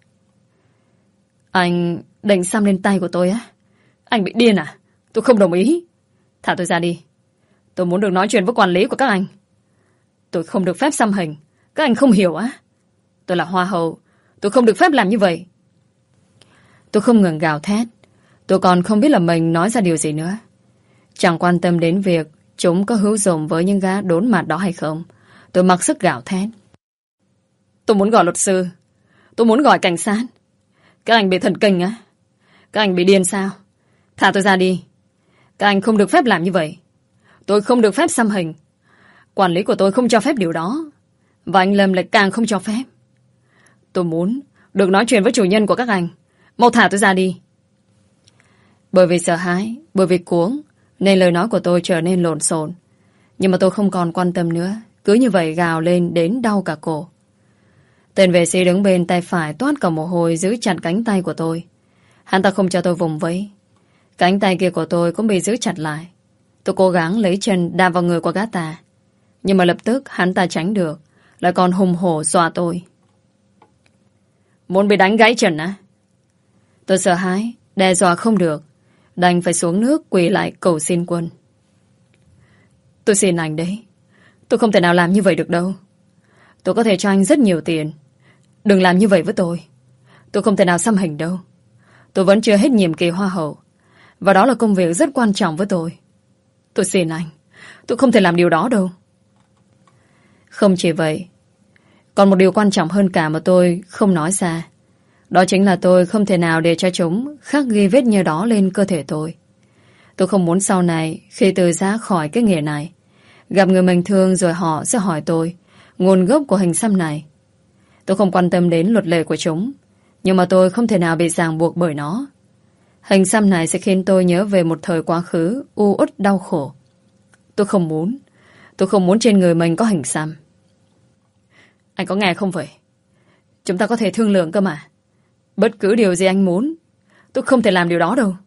Anh định xăm lên tay của tôi á? Anh bị điên à? Tôi không đồng ý. Thả tôi ra đi. Tôi muốn được nói chuyện với quản lý của các anh. Tôi không được phép xăm hình. Các anh không hiểu á? Tôi là hoa hậu. Tôi không được phép làm như vậy. Tôi không ngừng gào thét. Tôi còn không biết là mình nói ra điều gì nữa. Chẳng quan tâm đến việc chúng có hữu dụng với những gã đốn mặt đó hay không. Tôi mặc sức gào thét. Tôi muốn gọi luật sư. Tôi muốn gọi cảnh sát. Các anh bị thần kinh á? Các anh bị điên sao? Thả tôi ra đi. Các anh không được phép làm như vậy. Tôi không được phép xăm hình. Quản lý của tôi không cho phép điều đó. Và anh Lâm lại càng không cho phép. Tôi muốn được nói chuyện với chủ nhân của các anh. Mau thả tôi ra đi. Bởi vì sợ hãi, bởi vì cuống, nên lời nói của tôi trở nên lộn xộn. Nhưng mà tôi không còn quan tâm nữa. Cứ như vậy gào lên đến đau cả cổ. Tên vệ sĩ đứng bên tay phải toát cả mồ hôi giữ chặt cánh tay của tôi. Hắn ta không cho tôi vùng vẫy. Cánh tay kia của tôi cũng bị giữ chặt lại. Tôi cố gắng lấy chân đạp vào người của gã ta. Nhưng mà lập tức hắn ta tránh được, lại còn hùng hổ dọa tôi. Muốn bị đánh gãy chân á? Tôi sợ hãi, đe dọa không được, đành phải xuống nước quỳ lại cầu xin Quân. Tôi xin anh đấy. Tôi không thể nào làm như vậy được đâu. Tôi có thể cho anh rất nhiều tiền. Đừng làm như vậy với tôi. Tôi không thể nào xăm hình đâu. Tôi vẫn chưa hết nhiệm kỳ hoa hậu. Và đó là công việc rất quan trọng với tôi. Tôi xin anh. Tôi không thể làm điều đó đâu. Không chỉ vậy, còn một điều quan trọng hơn cả mà tôi không nói ra. Đó chính là tôi không thể nào để cho chúng khắc ghi vết nhơ đó lên cơ thể tôi. Tôi không muốn sau này, khi từ ra khỏi cái nghề này, gặp người mình thương rồi họ sẽ hỏi tôi nguồn gốc của hình xăm này. Tôi không quan tâm đến luật lệ của chúng, nhưng mà tôi không thể nào bị ràng buộc bởi nó. Hình xăm này sẽ khiến tôi nhớ về một thời quá khứ u uất đau khổ. Tôi không muốn. Tôi không muốn trên người mình có hình xăm. Anh có nghe không vậy? Chúng ta có thể thương lượng cơ mà. Bất cứ điều gì anh muốn, tôi không thể làm điều đó đâu.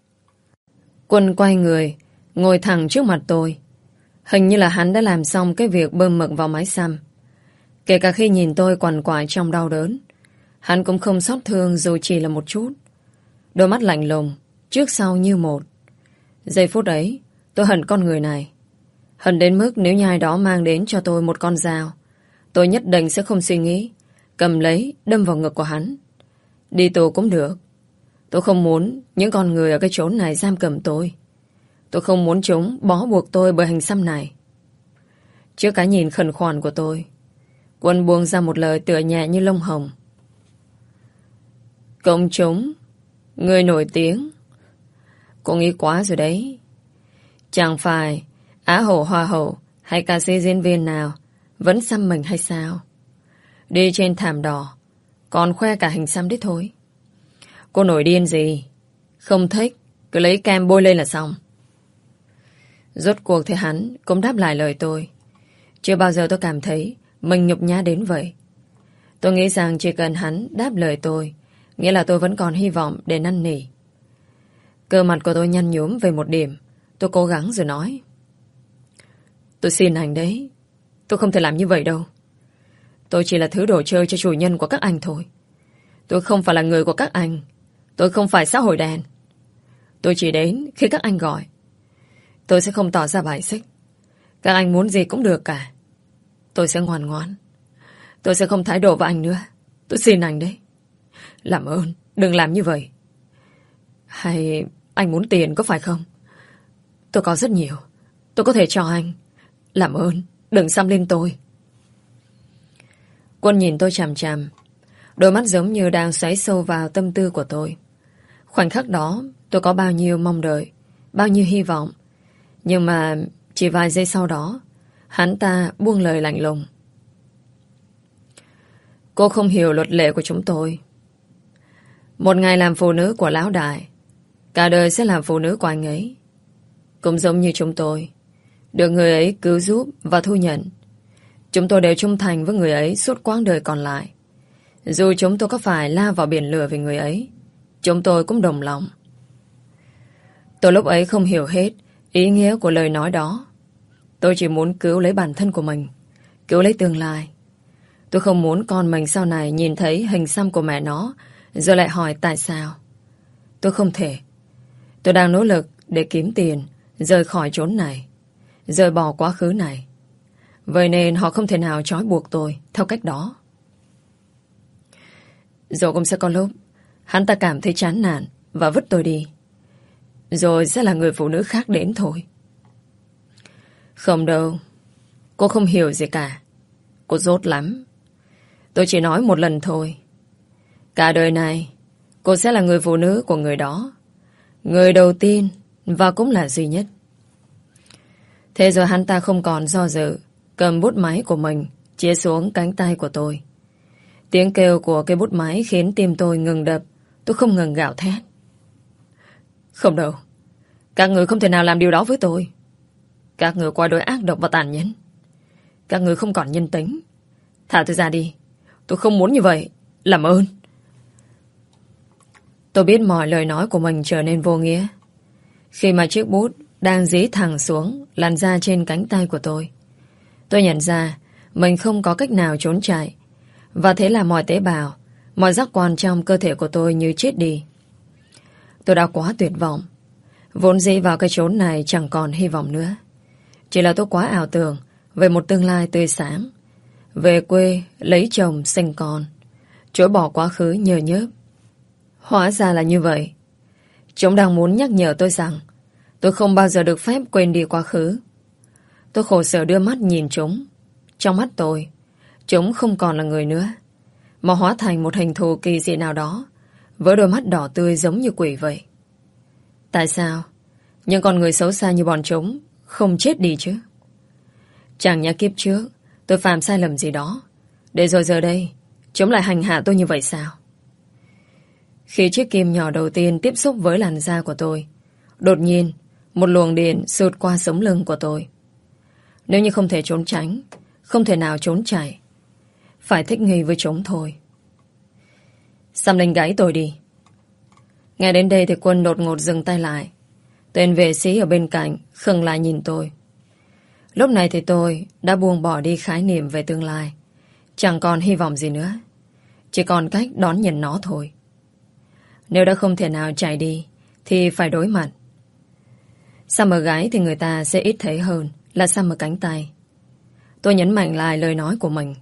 Quân quay người, ngồi thẳng trước mặt tôi. Hình như là hắn đã làm xong cái việc bơm mực vào máy xăm. Kể cả khi nhìn tôi quằn quại trong đau đớn, hắn cũng không xót thương dù chỉ là một chút. Đôi mắt lạnh lùng, trước sau như một. Giây phút ấy, tôi hận con người này. Hận đến mức nếu như ai đó mang đến cho tôi một con dao, tôi nhất định sẽ không suy nghĩ, cầm lấy, đâm vào ngực của hắn. Đi tù cũng được. Tôi không muốn những con người ở cái chốn này giam cầm tôi. Tôi không muốn chúng bó buộc tôi bởi hình xăm này. Trước cái nhìn khẩn khoản của tôi, Quân buông ra một lời tựa nhẹ như lông hồng. Công chúng Người nổi tiếng. Cô nghĩ quá rồi đấy. Chẳng phải Á hậu hoa hậu hay ca sĩ diễn viên nào vẫn xăm mình hay sao? Đi trên thảm đỏ còn khoe cả hình xăm đấy thôi. Cô nổi điên gì? Không thích cứ lấy kem bôi lên là xong. Rốt cuộc thì hắn cũng đáp lại lời tôi. Chưa bao giờ tôi cảm thấy mình nhục nhã đến vậy. Tôi nghĩ rằng chỉ cần hắn đáp lời tôi, nghĩa là tôi vẫn còn hy vọng để năn nỉ. Cơ mặt của tôi nhăn nhúm về một điểm. Tôi cố gắng rồi nói: Tôi xin anh đấy, tôi không thể làm như vậy đâu. Tôi chỉ là thứ đồ chơi cho chủ nhân của các anh thôi. Tôi không phải là người của các anh. Tôi không phải xã hội đen. Tôi chỉ đến khi các anh gọi. Tôi sẽ không tỏ ra bài xích. Các anh muốn gì cũng được cả. Tôi sẽ ngoan ngoãn. Tôi sẽ không thái độ với anh nữa. Tôi xin anh đấy. Làm ơn, đừng làm như vậy. Hay anh muốn tiền có phải không? Tôi có rất nhiều. Tôi có thể cho anh. Làm ơn, đừng xăm lên tôi. Quân nhìn tôi chằm chằm. Đôi mắt giống như đang xoáy sâu vào tâm tư của tôi. Khoảnh khắc đó tôi có bao nhiêu mong đợi, bao nhiêu hy vọng. Nhưng mà chỉ vài giây sau đó, hắn ta buông lời lạnh lùng: Cô không hiểu luật lệ của chúng tôi. Một ngày làm phụ nữ của lão đại, cả đời sẽ làm phụ nữ của anh ấy. Cũng giống như chúng tôi, được người ấy cứu giúp và thu nhận. Chúng tôi đều trung thành với người ấy suốt quãng đời còn lại. Dù chúng tôi có phải lao vào biển lửa vì người ấy, chúng tôi cũng đồng lòng. Tôi lúc ấy không hiểu hết ý nghĩa của lời nói đó. Tôi chỉ muốn cứu lấy bản thân của mình, cứu lấy tương lai. Tôi không muốn con mình sau này nhìn thấy hình xăm của mẹ nó rồi lại hỏi tại sao. Tôi không thể. Tôi đang nỗ lực để kiếm tiền, rời khỏi chốn này, rời bỏ quá khứ này. Vậy nên họ không thể nào trói buộc tôi theo cách đó. Rồi cũng sẽ có lúc hắn ta cảm thấy chán nản và vứt tôi đi. Rồi sẽ là người phụ nữ khác đến thôi. Không đâu. Cô không hiểu gì cả. Cô dốt lắm. Tôi chỉ nói một lần thôi. Cả đời này cô sẽ là người phụ nữ của người đó. Người đầu tiên và cũng là duy nhất. Thế rồi hắn ta không còn do dự, cầm bút máy của mình chĩa xuống cánh tay của tôi. Tiếng kêu của cái bút máy khiến tim tôi ngừng đập. Tôi không ngừng gào thét: Không đâu. Các người không thể nào làm điều đó với tôi. Các người quá đối ác độc và tàn nhẫn. Các người không còn nhân tính. Thả tôi ra đi. Tôi không muốn như vậy. Làm ơn. Tôi biết mọi lời nói của mình trở nên vô nghĩa khi mà chiếc bút đang dí thẳng xuống lăn ra trên cánh tay của tôi. Tôi nhận ra mình không có cách nào trốn chạy. Và thế là mọi tế bào, mọi giác quan trong cơ thể của tôi như chết đi. Tôi đã quá tuyệt vọng. Vốn dĩ vào cái chốn này chẳng còn hy vọng nữa. Chỉ là tôi quá ảo tưởng về một tương lai tươi sáng. Về quê, lấy chồng, sinh con. Chối bỏ quá khứ nhờ nhớp. Hóa ra là như vậy. Chúng đang muốn nhắc nhở tôi rằng tôi không bao giờ được phép quên đi quá khứ. Tôi khổ sở đưa mắt nhìn chúng. Trong mắt tôi, chúng không còn là người nữa, mà hóa thành một hình thù kỳ dị nào đó, với đôi mắt đỏ tươi giống như quỷ vậy. Tại sao những con người xấu xa như bọn chúng không chết đi chứ? Chẳng nhẽ kiếp trước tôi phạm sai lầm gì đó, để rồi giờ đây chúng lại hành hạ tôi như vậy sao? Khi chiếc kim nhỏ đầu tiên tiếp xúc với làn da của tôi, đột nhiên một luồng điện sượt qua sống lưng của tôi. Nếu như không thể trốn tránh, không thể nào trốn chạy, phải thích nghi với chúng thôi. Xăm lên gáy tôi đi. Nghe đến đây thì Quân đột ngột dừng tay lại. Tên vệ sĩ ở bên cạnh khựng lại nhìn tôi. Lúc này thì tôi đã buông bỏ đi khái niệm về tương lai. Chẳng còn hy vọng gì nữa. Chỉ còn cách đón nhận nó thôi. Nếu đã không thể nào chạy đi thì phải đối mặt. Xăm ở gáy thì người ta sẽ ít thấy hơn là xăm ở cánh tay. Tôi nhấn mạnh lại lời nói của mình.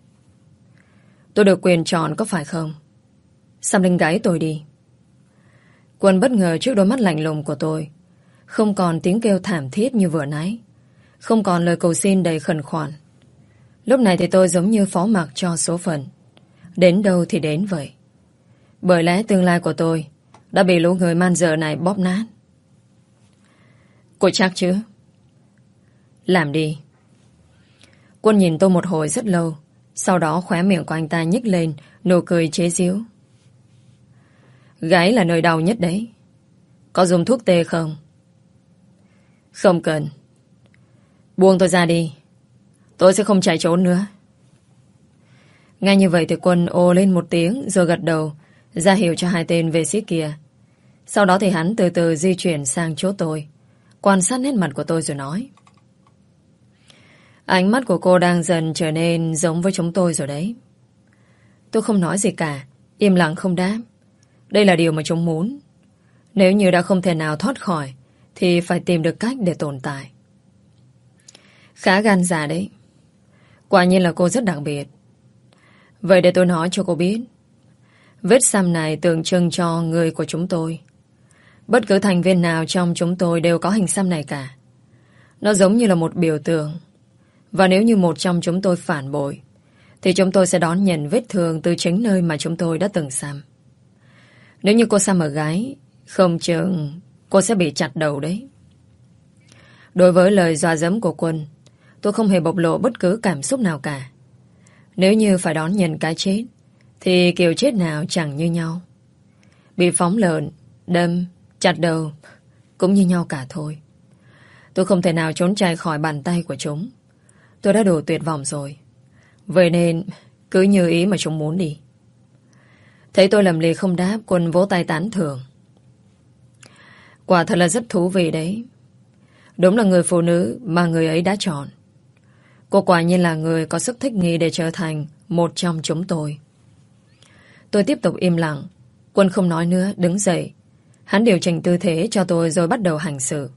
Tôi được quyền chọn có phải không? Xăm lên gáy tôi đi. Quân bất ngờ trước đôi mắt lạnh lùng của tôi. Không còn tiếng kêu thảm thiết như vừa nãy. Không còn lời cầu xin đầy khẩn khoản. Lúc này thì tôi giống như phó mặc cho số phận. Đến đâu thì đến vậy. Bởi lẽ tương lai của tôi đã bị lũ người man dợ này bóp nát. Cô chắc chứ? Làm đi. Quân nhìn tôi một hồi rất lâu. Sau đó khóe miệng của anh ta nhếch lên, nụ cười chế giễu. Gáy là nơi đau nhất đấy. Có dùng thuốc tê không? Không cần. Buông tôi ra đi. Tôi sẽ không chạy trốn nữa. Ngay như vậy thì Quân ồ lên một tiếng rồi gật đầu, ra hiệu cho hai tên vệ sĩ kia. Sau đó thì hắn từ từ di chuyển sang chỗ tôi, quan sát nét mặt của tôi rồi nói. Ánh mắt của cô đang dần trở nên giống với chúng tôi rồi đấy. Tôi không nói gì cả, im lặng không đáp. Đây là điều mà chúng muốn. Nếu như đã không thể nào thoát khỏi thì phải tìm được cách để tồn tại. Khá gan dạ đấy. Quả nhiên là cô rất đặc biệt. Vậy để tôi nói cho cô biết. Vết xăm này tượng trưng cho người của chúng tôi. Bất cứ thành viên nào trong chúng tôi đều có hình xăm này cả. Nó giống như là một biểu tượng. Và nếu như một trong chúng tôi phản bội thì chúng tôi sẽ đón nhận vết thương từ chính nơi mà chúng tôi đã từng xăm. Nếu như cô xăm ở gáy, không chừng cô sẽ bị chặt đầu đấy. Đối với lời dọa dẫm của Quân, tôi không hề bộc lộ bất cứ cảm xúc nào cả. Nếu như phải đón nhận cái chết thì kiểu chết nào chẳng như nhau. Bị phóng lợn, đâm, chặt đầu cũng như nhau cả thôi. Tôi không thể nào trốn chạy khỏi bàn tay của chúng. Tôi đã đủ tuyệt vọng rồi. Vậy nên cứ như ý mà chúng muốn đi. Thấy tôi lầm lì không đáp, Quân vỗ tay tán thưởng. Quả thật là rất thú vị đấy. Đúng là người phụ nữ mà người ấy đã chọn. Cô quả nhiên là người có sức thích nghi để trở thành một trong chúng tôi. Tôi tiếp tục im lặng. Quân không nói nữa, đứng dậy. Hắn điều chỉnh tư thế cho tôi rồi bắt đầu hành sự.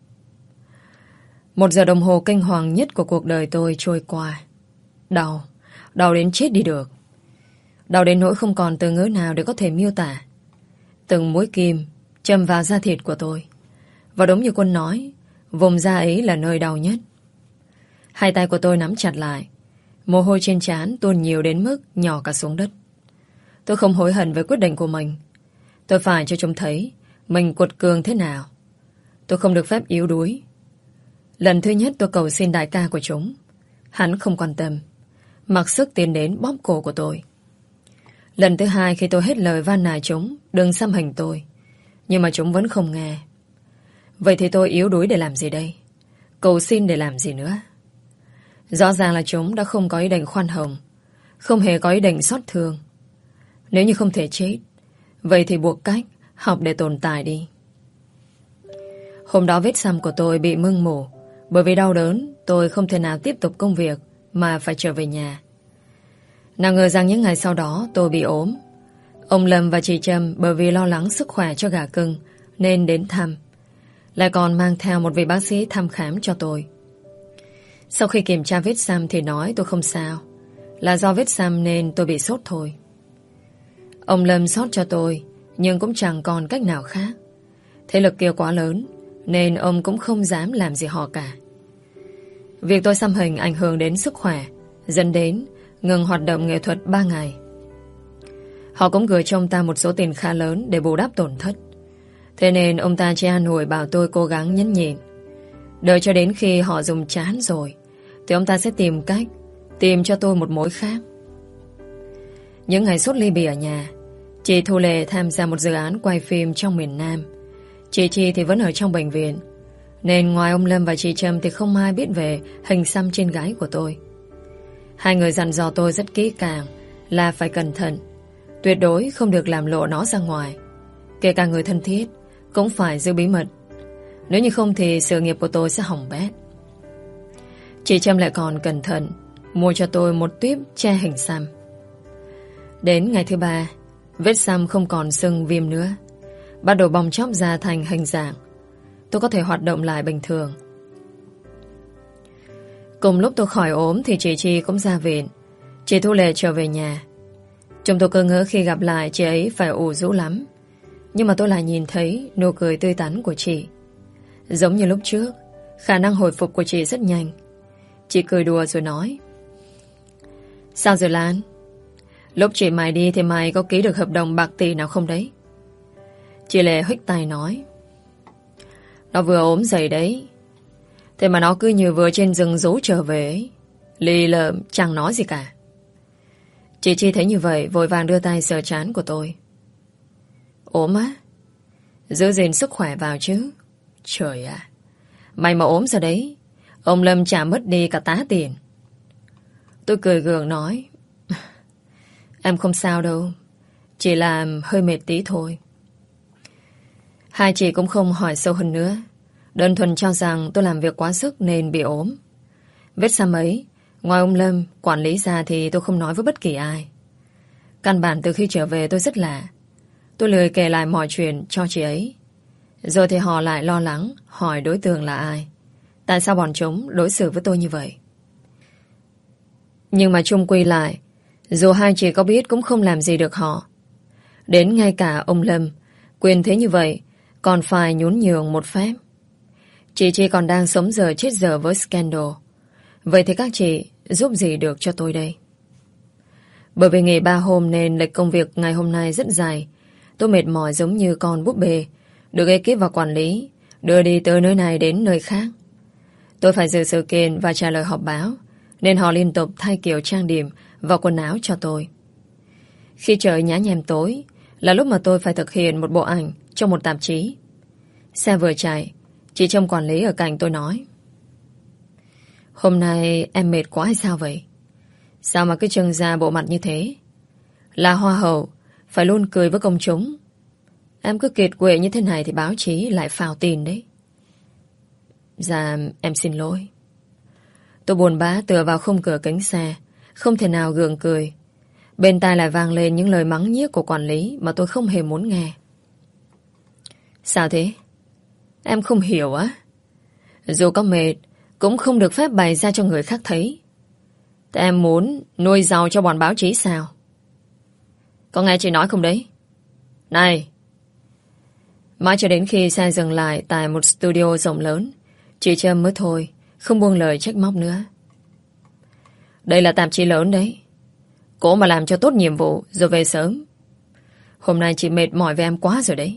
Một giờ đồng hồ kinh hoàng nhất của cuộc đời tôi trôi qua. Đau, đau đến chết đi được. Đau đến nỗi không còn từ ngữ nào để có thể miêu tả. Từng mũi kim châm vào da thịt của tôi. Và đúng như Quân nói, vùng da ấy là nơi đau nhất. Hai tay của tôi nắm chặt lại. Mồ hôi trên trán tuôn nhiều đến mức nhỏ cả xuống đất. Tôi không hối hận về quyết định của mình. Tôi phải cho chúng thấy mình cuột cường thế nào. Tôi không được phép yếu đuối. Lần thứ nhất tôi cầu xin đại ca của chúng. Hắn không quan tâm, mặc sức tiến đến bóp cổ của tôi. Lần thứ hai khi tôi hết lời van nài chúng đừng xăm hình tôi, nhưng mà chúng vẫn không nghe. Vậy thì tôi yếu đuối để làm gì đây? Cầu xin để làm gì nữa? Rõ ràng là chúng đã không có ý định khoan hồng, không hề có ý định xót thương. Nếu như không thể chết, vậy thì buộc cách học để tồn tại đi. Hôm đó vết xăm của tôi bị mưng mủ. Bởi vì đau đớn, tôi không thể nào tiếp tục công việc mà phải trở về nhà. Nào ngờ rằng những ngày sau đó tôi bị ốm. Ông Lâm và chị Trâm bởi vì lo lắng sức khỏe cho gà cưng nên đến thăm. Lại còn mang theo một vị bác sĩ thăm khám cho tôi. Sau khi kiểm tra vết xăm thì nói tôi không sao, là do vết xăm nên tôi bị sốt thôi. Ông Lâm sót cho tôi, nhưng cũng chẳng còn cách nào khác. Thế lực kia quá lớn nên ông cũng không dám làm gì họ cả. Việc tôi xăm hình ảnh hưởng đến sức khỏe, dẫn đến ngừng hoạt động nghệ thuật ba ngày. Họ cũng gửi cho ông ta một số tiền khá lớn để bù đắp tổn thất. Thế nên ông ta chỉ an ủi bảo tôi cố gắng nhẫn nhịn. Đợi cho đến khi họ dùng chán rồi thì ông ta sẽ tìm cách tìm cho tôi một mối khác. Những ngày sốt ly bì ở nhà, chị Thu Lệ tham gia một dự án quay phim trong miền Nam. Chị Chi thì vẫn ở trong bệnh viện, nên ngoài ông Lâm và chị Trâm thì không ai biết về hình xăm trên gáy của tôi. Hai người dặn dò tôi rất kỹ càng là phải cẩn thận, tuyệt đối không được làm lộ nó ra ngoài. Kể cả người thân thiết cũng phải giữ bí mật. Nếu như không thì sự nghiệp của tôi sẽ hỏng bét. Chị Trâm lại còn cẩn thận mua cho tôi một tuýp che hình xăm. Đến ngày thứ ba, vết xăm không còn sưng viêm nữa, bắt đầu bong chóc ra thành hình dạng. Tôi có thể hoạt động lại bình thường. Cùng lúc tôi khỏi ốm thì chị Chi cũng ra viện. Chị Thu Lệ trở về nhà. Chúng tôi cơ ngỡ khi gặp lại chị ấy phải ủ rũ lắm. Nhưng mà tôi lại nhìn thấy nụ cười tươi tắn của chị. Giống như lúc trước, khả năng hồi phục của chị rất nhanh. Chị cười đùa rồi nói: Sao rồi Lan? Lúc chị mày đi thì mày có ký được hợp đồng bạc tỷ nào không đấy? Chị Lệ huých tay nói: Nó vừa ốm dậy đấy. Thế mà nó cứ như vừa trên rừng rú trở về ấy. Lì lợm chẳng nói gì cả. Chị Chi thấy như vậy vội vàng đưa tay sờ trán của tôi. Ốm á? Giữ gìn sức khỏe vào chứ. Trời ạ, mày mà ốm ra đấy, ông Lâm chả mất đi cả tá tiền. Tôi cười gượng nói: Em không sao đâu, chỉ là hơi mệt tí thôi. Hai chị cũng không hỏi sâu hơn nữa, đơn thuần cho rằng tôi làm việc quá sức nên bị ốm. Vết xăm ấy, ngoài ông Lâm, quản lý ra thì tôi không nói với bất kỳ ai. Căn bản từ khi trở về tôi rất lạ. Tôi lười kể lại mọi chuyện cho chị ấy. Rồi thì họ lại lo lắng hỏi đối tượng là ai, tại sao bọn chúng đối xử với tôi như vậy. Nhưng mà chung quy lại, dù hai chị có biết cũng không làm gì được họ. Đến ngay cả ông Lâm, quyền thế như vậy, còn phải nhún nhường một phép. Chị Chi còn đang sống giờ chết giờ với scandal. Vậy thì các chị giúp gì được cho tôi đây? Bởi vì nghỉ ba hôm nên lịch công việc ngày hôm nay rất dài. Tôi mệt mỏi giống như con búp bê được ekip và quản lý đưa đi từ nơi này đến nơi khác. Tôi phải dự sự kiện và trả lời họp báo, nên họ liên tục thay kiểu trang điểm và quần áo cho tôi. Khi trời nhá nhem tối là lúc mà tôi phải thực hiện một bộ ảnh cho một tạp chí. Xe vừa chạy, chị trông quản lý ở cạnh tôi nói: Hôm nay em mệt quá hay sao vậy? Sao mà cứ trưng ra bộ mặt như thế? Là hoa hậu, phải luôn cười với công chúng. Em cứ kiệt quệ như thế này thì báo chí lại phào tin đấy. Dạ, em xin lỗi. Tôi buồn bã tựa vào khung cửa kính xe, không thể nào gượng cười. Bên tai lại vang lên những lời mắng nhiếc của quản lý mà tôi không hề muốn nghe. Sao thế? Em không hiểu á? Dù có mệt, cũng không được phép bày ra cho người khác thấy. Thế em muốn nuôi giàu cho bọn báo chí sao? Có nghe chị nói không đấy? Này! Mãi cho đến khi xe dừng lại tại một studio rộng lớn, chị Trâm mới thôi, không buông lời trách móc nữa. Đây là tạp chí lớn đấy. Cố mà làm cho tốt nhiệm vụ rồi về sớm. Hôm nay chị mệt mỏi với em quá rồi đấy.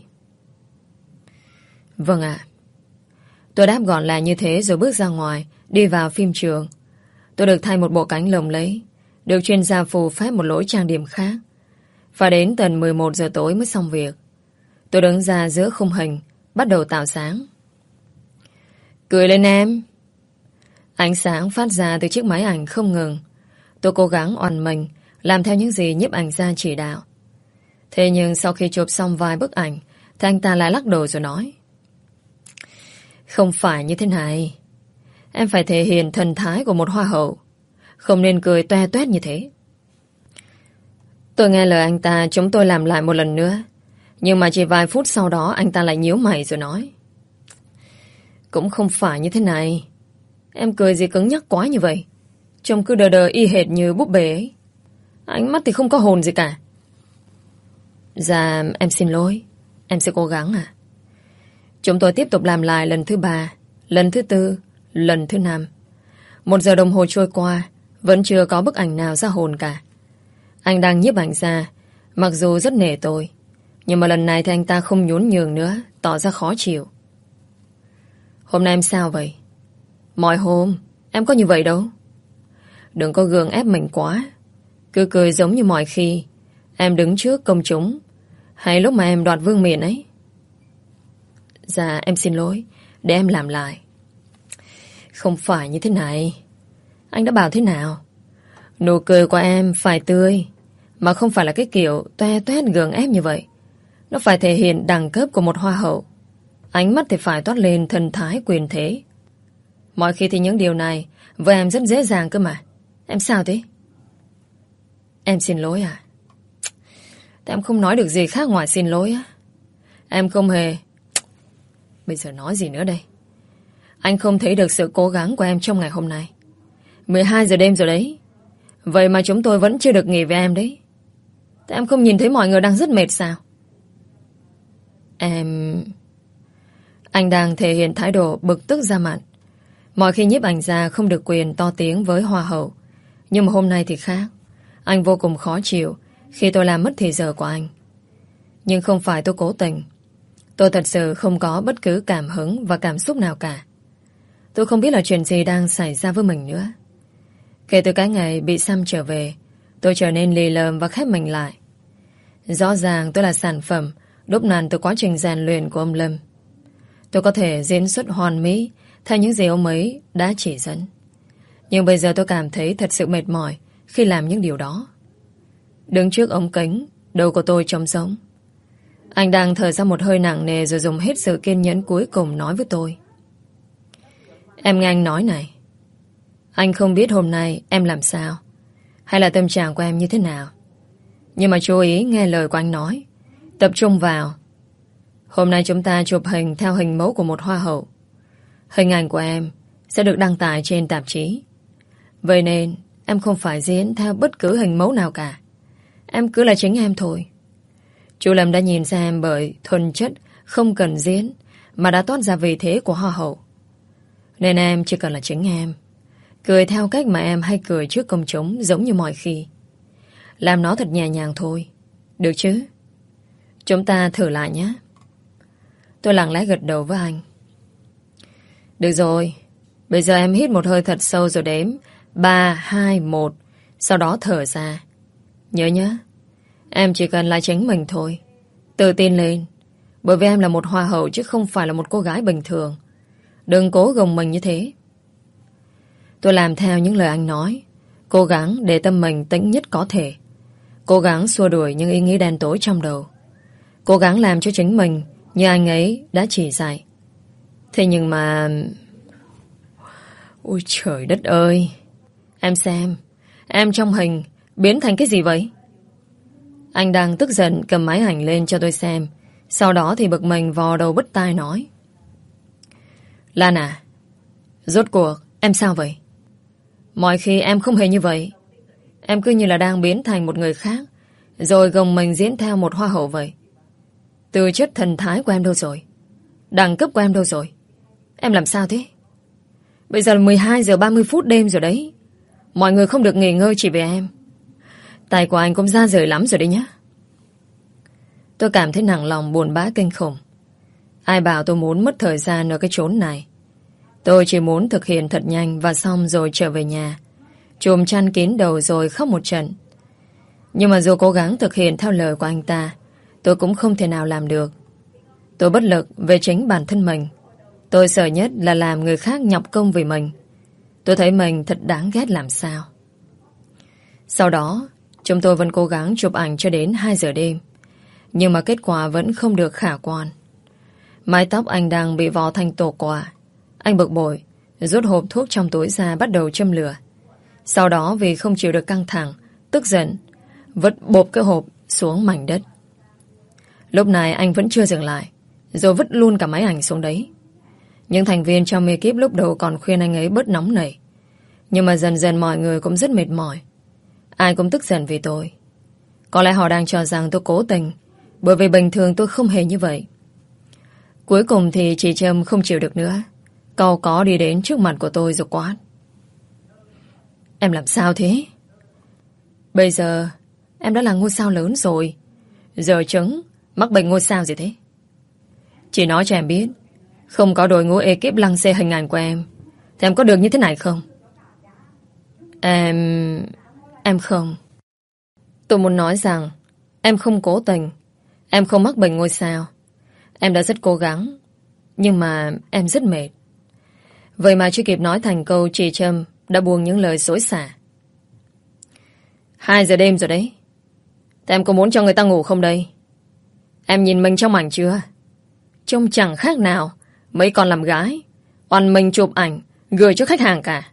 Vâng ạ. Tôi đáp gọn là như thế rồi bước ra ngoài, đi vào phim trường. Tôi được thay một bộ cánh lồng lấy, được chuyên gia phù phép một lỗi trang điểm khác. Và đến tận mười một giờ tối mới xong việc. Tôi đứng ra giữa khung hình, bắt đầu tạo sáng. Cười lên em. Ánh sáng phát ra từ chiếc máy ảnh không ngừng. Tôi cố gắng oằn mình làm theo những gì nhiếp ảnh gia chỉ đạo. Thế nhưng sau khi chụp xong vài bức ảnh thì anh ta lại lắc đầu rồi nói: Không phải như thế này. Em phải thể hiện thần thái của một hoa hậu, không nên cười toe toét như thế. Tôi nghe lời anh ta, chúng tôi làm lại một lần nữa. Nhưng mà chỉ vài phút sau đó anh ta lại nhíu mày rồi nói: Cũng không phải như thế này. Em cười gì cứng nhắc quá như vậy, trông cứ đờ đờ y hệt như búp bê ấy. Ánh mắt thì không có hồn gì cả. Dạ em xin lỗi. Em sẽ cố gắng à. Chúng tôi tiếp tục làm lại lần thứ ba, lần thứ tư, lần thứ năm. Một giờ đồng hồ trôi qua, vẫn chưa có bức ảnh nào ra hồn cả. Anh đang nhiếp ảnh ra, mặc dù rất nể tôi, nhưng mà lần này thì anh ta không nhún nhường nữa, tỏ ra khó chịu. Hôm nay em sao vậy? Mọi hôm em có như vậy đâu. Đừng có gượng ép mình quá. Cứ cười giống như mọi khi em đứng trước công chúng, hay lúc mà em đoạt vương miện ấy. Dạ em xin lỗi, để em làm lại. Không phải như thế này. Anh đã bảo thế nào? Nụ cười của em phải tươi, mà không phải là cái kiểu toe toét gượng ép như vậy. Nó phải thể hiện đẳng cấp của một hoa hậu. Ánh mắt thì phải toát lên thần thái quyền thế. Mọi khi thì những điều này với em rất dễ dàng cơ mà. Em sao thế? Em xin lỗi à? Tại em không nói được gì khác ngoài xin lỗi á. Em không hề... Bây giờ nói gì nữa đây? Anh không thấy được sự cố gắng của em trong ngày hôm nay. mười hai giờ đêm rồi đấy. Vậy mà chúng tôi vẫn chưa được nghỉ với em đấy. Tại em không nhìn thấy mọi người đang rất mệt sao? Em... Anh đang thể hiện thái độ bực tức ra mặt. Mọi khi nhiếp ảnh gia không được quyền to tiếng với hoa hậu. Nhưng mà hôm nay thì khác. Anh vô cùng khó chịu khi tôi làm mất thì giờ của anh. Nhưng không phải tôi cố tình. Tôi thật sự không có bất cứ cảm hứng và cảm xúc nào cả. Tôi không biết là chuyện gì đang xảy ra với mình nữa. Kể từ cái ngày bị Sam trở về, tôi trở nên lì lợm và khép mình lại. Rõ ràng tôi là sản phẩm đúc nàn từ quá trình rèn luyện của ông Lâm. Tôi có thể diễn xuất hoàn mỹ theo những gì ông ấy đã chỉ dẫn. Nhưng bây giờ tôi cảm thấy thật sự mệt mỏi khi làm những điều đó. Đứng trước ống kính, đầu của tôi trống rỗng. Anh đang thở ra một hơi nặng nề rồi dùng hết sự kiên nhẫn cuối cùng nói với tôi. Em nghe anh nói này. Anh không biết hôm nay em làm sao, hay là tâm trạng của em như thế nào. Nhưng mà chú ý nghe lời của anh nói. Tập trung vào. Hôm nay chúng ta chụp hình theo hình mẫu của một hoa hậu. Hình ảnh của em sẽ được đăng tải trên tạp chí. Vậy nên em không phải diễn theo bất cứ hình mẫu nào cả. Em cứ là chính em thôi. Chú Lâm đã nhìn ra em bởi thuần chất không cần diễn mà đã toát ra vị thế của hoa hậu. Nên em chỉ cần là chính em. Cười theo cách mà em hay cười trước công chúng giống như mọi khi. Làm nó thật nhẹ nhàng thôi. Được chứ? Chúng ta thử lại nhé. Tôi lặng lẽ gật đầu với anh. Được rồi. Bây giờ em hít một hơi thật sâu rồi đếm ba, hai, một. Sau đó thở ra. Nhớ nhé. Em chỉ cần là chính mình thôi. Tự tin lên. Bởi vì em là một hoa hậu chứ không phải là một cô gái bình thường. Đừng cố gồng mình như thế. Tôi làm theo những lời anh nói. Cố gắng để tâm mình tĩnh nhất có thể. Cố gắng xua đuổi những ý nghĩ đen tối trong đầu. Cố gắng làm cho chính mình như anh ấy đã chỉ dạy. Thế nhưng mà... Ôi trời đất ơi. Em xem. Em trong hình biến thành cái gì vậy? Anh đang tức giận cầm máy ảnh lên cho tôi xem. Sau đó thì bực mình vò đầu bứt tai nói. Lan à, rốt cuộc em sao vậy? Mọi khi em không hề như vậy. Em cứ như là đang biến thành một người khác, rồi gồng mình diễn theo một hoa hậu vậy. Tư chất thần thái của em đâu rồi? Đẳng cấp của em đâu rồi? Em làm sao thế? Bây giờ là mười hai giờ ba mươi phút đêm rồi đấy. Mọi người không được nghỉ ngơi chỉ vì em. Tay của anh cũng ra rời lắm rồi đấy nhá. Tôi cảm thấy nặng lòng buồn bã kinh khủng. Ai bảo tôi muốn mất thời gian ở cái chốn này. Tôi chỉ muốn thực hiện thật nhanh và xong rồi trở về nhà, chùm chăn kín đầu rồi khóc một trận. Nhưng mà dù cố gắng thực hiện theo lời của anh ta, tôi cũng không thể nào làm được. Tôi bất lực về chính bản thân mình. Tôi sợ nhất là làm người khác nhọc công vì mình. Tôi thấy mình thật đáng ghét làm sao. Sau đó, chúng tôi vẫn cố gắng chụp ảnh cho đến hai giờ đêm. Nhưng mà kết quả vẫn không được khả quan. Mái tóc anh đang bị vò thành tổ quả. Anh bực bội, rút hộp thuốc trong túi ra bắt đầu châm lửa. Sau đó vì không chịu được căng thẳng, tức giận, vứt bộp cái hộp xuống mảnh đất. Lúc này anh vẫn chưa dừng lại, rồi vứt luôn cả máy ảnh xuống đấy. Những thành viên trong ekip lúc đầu còn khuyên anh ấy bớt nóng nảy. Nhưng mà dần dần mọi người cũng rất mệt mỏi. Ai cũng tức giận vì tôi. Có lẽ họ đang cho rằng tôi cố tình, bởi vì bình thường tôi không hề như vậy. Cuối cùng thì chị Trâm không chịu được nữa, cau có đi đến trước mặt của tôi rồi quát. Em làm sao thế? Bây giờ em đã là ngôi sao lớn rồi. Giờ chứng mắc bệnh ngôi sao gì thế? Chị nói cho em biết, không có đội ngũ ekip lăng xê hình ảnh của em thì em có được như thế này không? Em... Em không. Tôi muốn nói rằng em không cố tình. Em không mắc bệnh ngôi sao. Em đã rất cố gắng. Nhưng mà em rất mệt. Vậy mà chưa kịp nói thành câu, chị Trâm đã buông những lời xối xả. Hai giờ đêm rồi đấy. Thế em có muốn cho người ta ngủ không đây? Em nhìn mình trong ảnh chưa? Trông chẳng khác nào mấy con làm gái oằn mình chụp ảnh gửi cho khách hàng cả.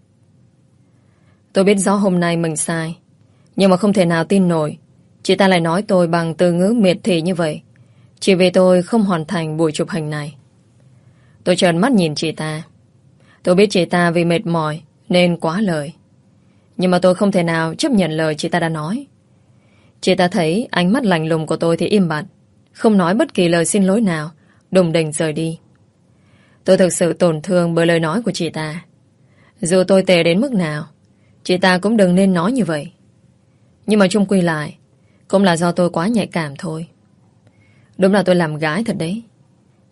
Tôi biết rõ hôm nay mình sai, nhưng mà không thể nào tin nổi chị ta lại nói tôi bằng từ ngữ miệt thị như vậy, chỉ vì tôi không hoàn thành buổi chụp hình này. Tôi trợn mắt nhìn chị ta. Tôi biết chị ta vì mệt mỏi nên quá lời, nhưng mà tôi không thể nào chấp nhận lời chị ta đã nói. Chị ta thấy ánh mắt lạnh lùng của tôi thì im bặt, không nói bất kỳ lời xin lỗi nào, đùng đỉnh rời đi. Tôi thực sự tổn thương bởi lời nói của chị ta. Dù tôi tệ đến mức nào, chị ta cũng đừng nên nói như vậy. Nhưng mà chung quy lại, cũng là do tôi quá nhạy cảm thôi. Đúng là tôi làm gái thật đấy.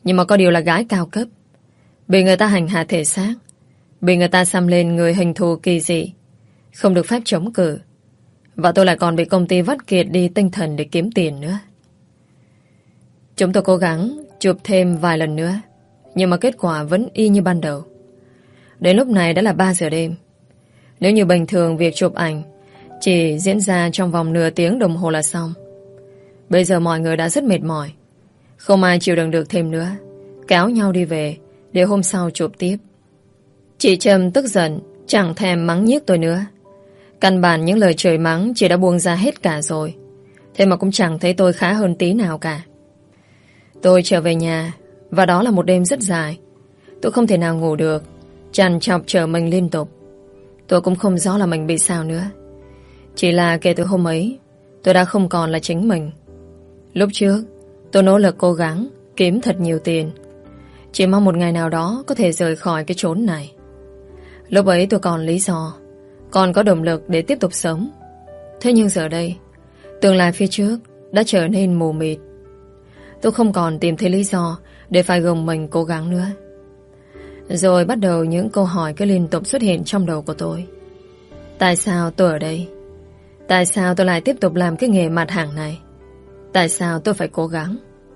Nhưng mà có điều là gái cao cấp, bị người ta hành hạ thể xác, bị người ta xăm lên người hình thù kỳ dị, không được phép chống cự. Và tôi lại còn bị công ty vắt kiệt đi tinh thần để kiếm tiền nữa. Chúng tôi cố gắng chụp thêm vài lần nữa, nhưng mà kết quả vẫn y như ban đầu. Đến lúc này đã là ba giờ đêm. Nếu như bình thường việc chụp ảnh chỉ diễn ra trong vòng nửa tiếng đồng hồ là xong, bây giờ mọi người đã rất mệt mỏi, không ai chịu đựng được thêm nữa, kéo nhau đi về để hôm sau chụp tiếp. Chị Trâm tức giận, chẳng thèm mắng nhiếc tôi nữa. Căn bản những lời chửi mắng chị đã buông ra hết cả rồi, thế mà cũng chẳng thấy tôi khá hơn tí nào cả. Tôi trở về nhà, và đó là một đêm rất dài. Tôi không thể nào ngủ được, trằn trọc chờ mình liên tục. Tôi cũng không rõ là mình bị sao nữa. Chỉ là kể từ hôm ấy, tôi đã không còn là chính mình. Lúc trước, tôi nỗ lực cố gắng kiếm thật nhiều tiền, chỉ mong một ngày nào đó có thể rời khỏi cái chốn này. Lúc ấy tôi còn lý do, còn có động lực để tiếp tục sống. Thế nhưng giờ đây, tương lai phía trước đã trở nên mù mịt. Tôi không còn tìm thấy lý do để phải gồng mình cố gắng nữa. Rồi bắt đầu những câu hỏi cứ liên tục xuất hiện trong đầu của tôi. Tại sao tôi ở đây? Tại sao tôi lại tiếp tục làm cái nghề mặt hàng này? Tại sao tôi phải cố gắng?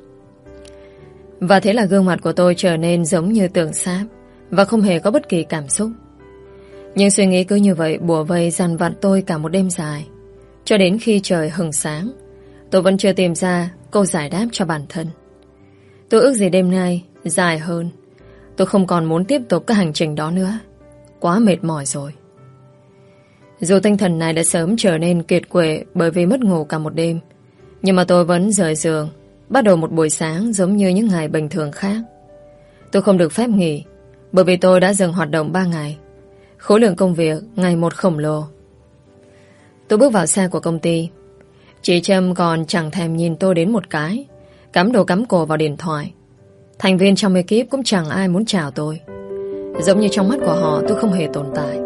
Và thế là gương mặt của tôi trở nên giống như tượng sáp, và không hề có bất kỳ cảm xúc. Nhưng suy nghĩ cứ như vậy bủa vây dằn vặt tôi cả một đêm dài. Cho đến khi trời hừng sáng, tôi vẫn chưa tìm ra câu giải đáp cho bản thân. Tôi ước gì đêm nay dài hơn. Tôi không còn muốn tiếp tục cái hành trình đó nữa. Quá mệt mỏi rồi. Dù tinh thần này đã sớm trở nên kiệt quệ bởi vì mất ngủ cả một đêm, nhưng mà tôi vẫn rời giường, bắt đầu một buổi sáng giống như những ngày bình thường khác. Tôi không được phép nghỉ, bởi vì tôi đã dừng hoạt động ba ngày. Khối lượng công việc ngày một khổng lồ. Tôi bước vào xe của công ty. Chị Trâm còn chẳng thèm nhìn tôi đến một cái, cắm đầu cắm cổ vào điện thoại. Thành viên trong ekip cũng chẳng ai muốn chào tôi. Giống như trong mắt của họ tôi không hề tồn tại.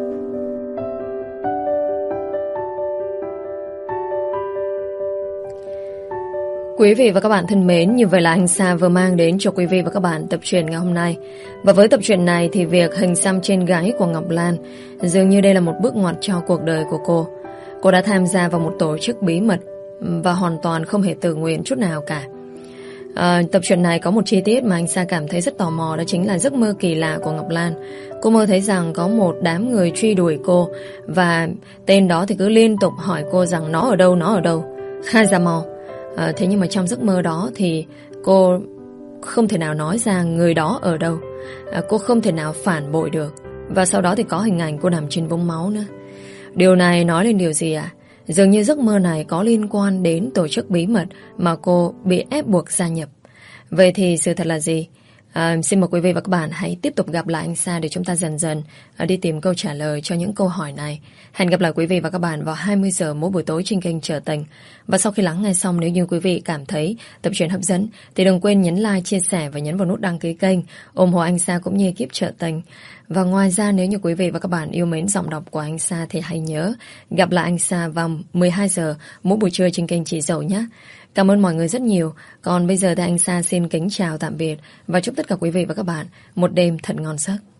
Quý vị và các bạn thân mến, như vậy là anh Sa vừa mang đến cho quý vị và các bạn tập truyện ngày hôm nay. Và với tập truyện này thì việc hình xăm trên gáy của Ngọc Lan dường như đây là một bước ngoặt cho cuộc đời của cô. Cô đã tham gia vào một tổ chức bí mật và hoàn toàn không hề tự nguyện chút nào cả. À, tập truyện này có một chi tiết mà anh Sa cảm thấy rất tò mò, đó chính là giấc mơ kỳ lạ của Ngọc Lan. Cô mơ thấy rằng có một đám người truy đuổi cô, và tên đó thì cứ liên tục hỏi cô rằng nó ở đâu, nó ở đâu, khai ra mau. À, thế nhưng mà trong giấc mơ đó thì cô không thể nào nói ra người đó ở đâu. à, Cô không thể nào phản bội được. Và sau đó thì có hình ảnh cô nằm trên vũng máu nữa. Điều này nói lên điều gì ạ? À? Dường như giấc mơ này có liên quan đến tổ chức bí mật mà cô bị ép buộc gia nhập. Vậy thì sự thật là gì? À, xin mời quý vị và các bạn hãy tiếp tục gặp lại anh Sa để chúng ta dần dần à, đi tìm câu trả lời cho những câu hỏi này. Hẹn gặp lại quý vị và các bạn vào hai mươi giờ mỗi buổi tối trên kênh Trở Tình. Và sau khi lắng nghe xong, nếu như quý vị cảm thấy tập truyện hấp dẫn thì đừng quên nhấn like, chia sẻ và nhấn vào nút đăng ký kênh, ủng hộ anh Sa cũng như ekip Trở Tình. Và ngoài ra, nếu như quý vị và các bạn yêu mến giọng đọc của anh Sa thì hãy nhớ gặp lại anh Sa vào mười hai giờ mỗi buổi trưa trên kênh Chị Dậu nhé. Cảm ơn mọi người rất nhiều. Còn bây giờ thì anh Sa xin kính chào tạm biệt và chúc tất cả quý vị và các bạn một đêm thật ngon giấc.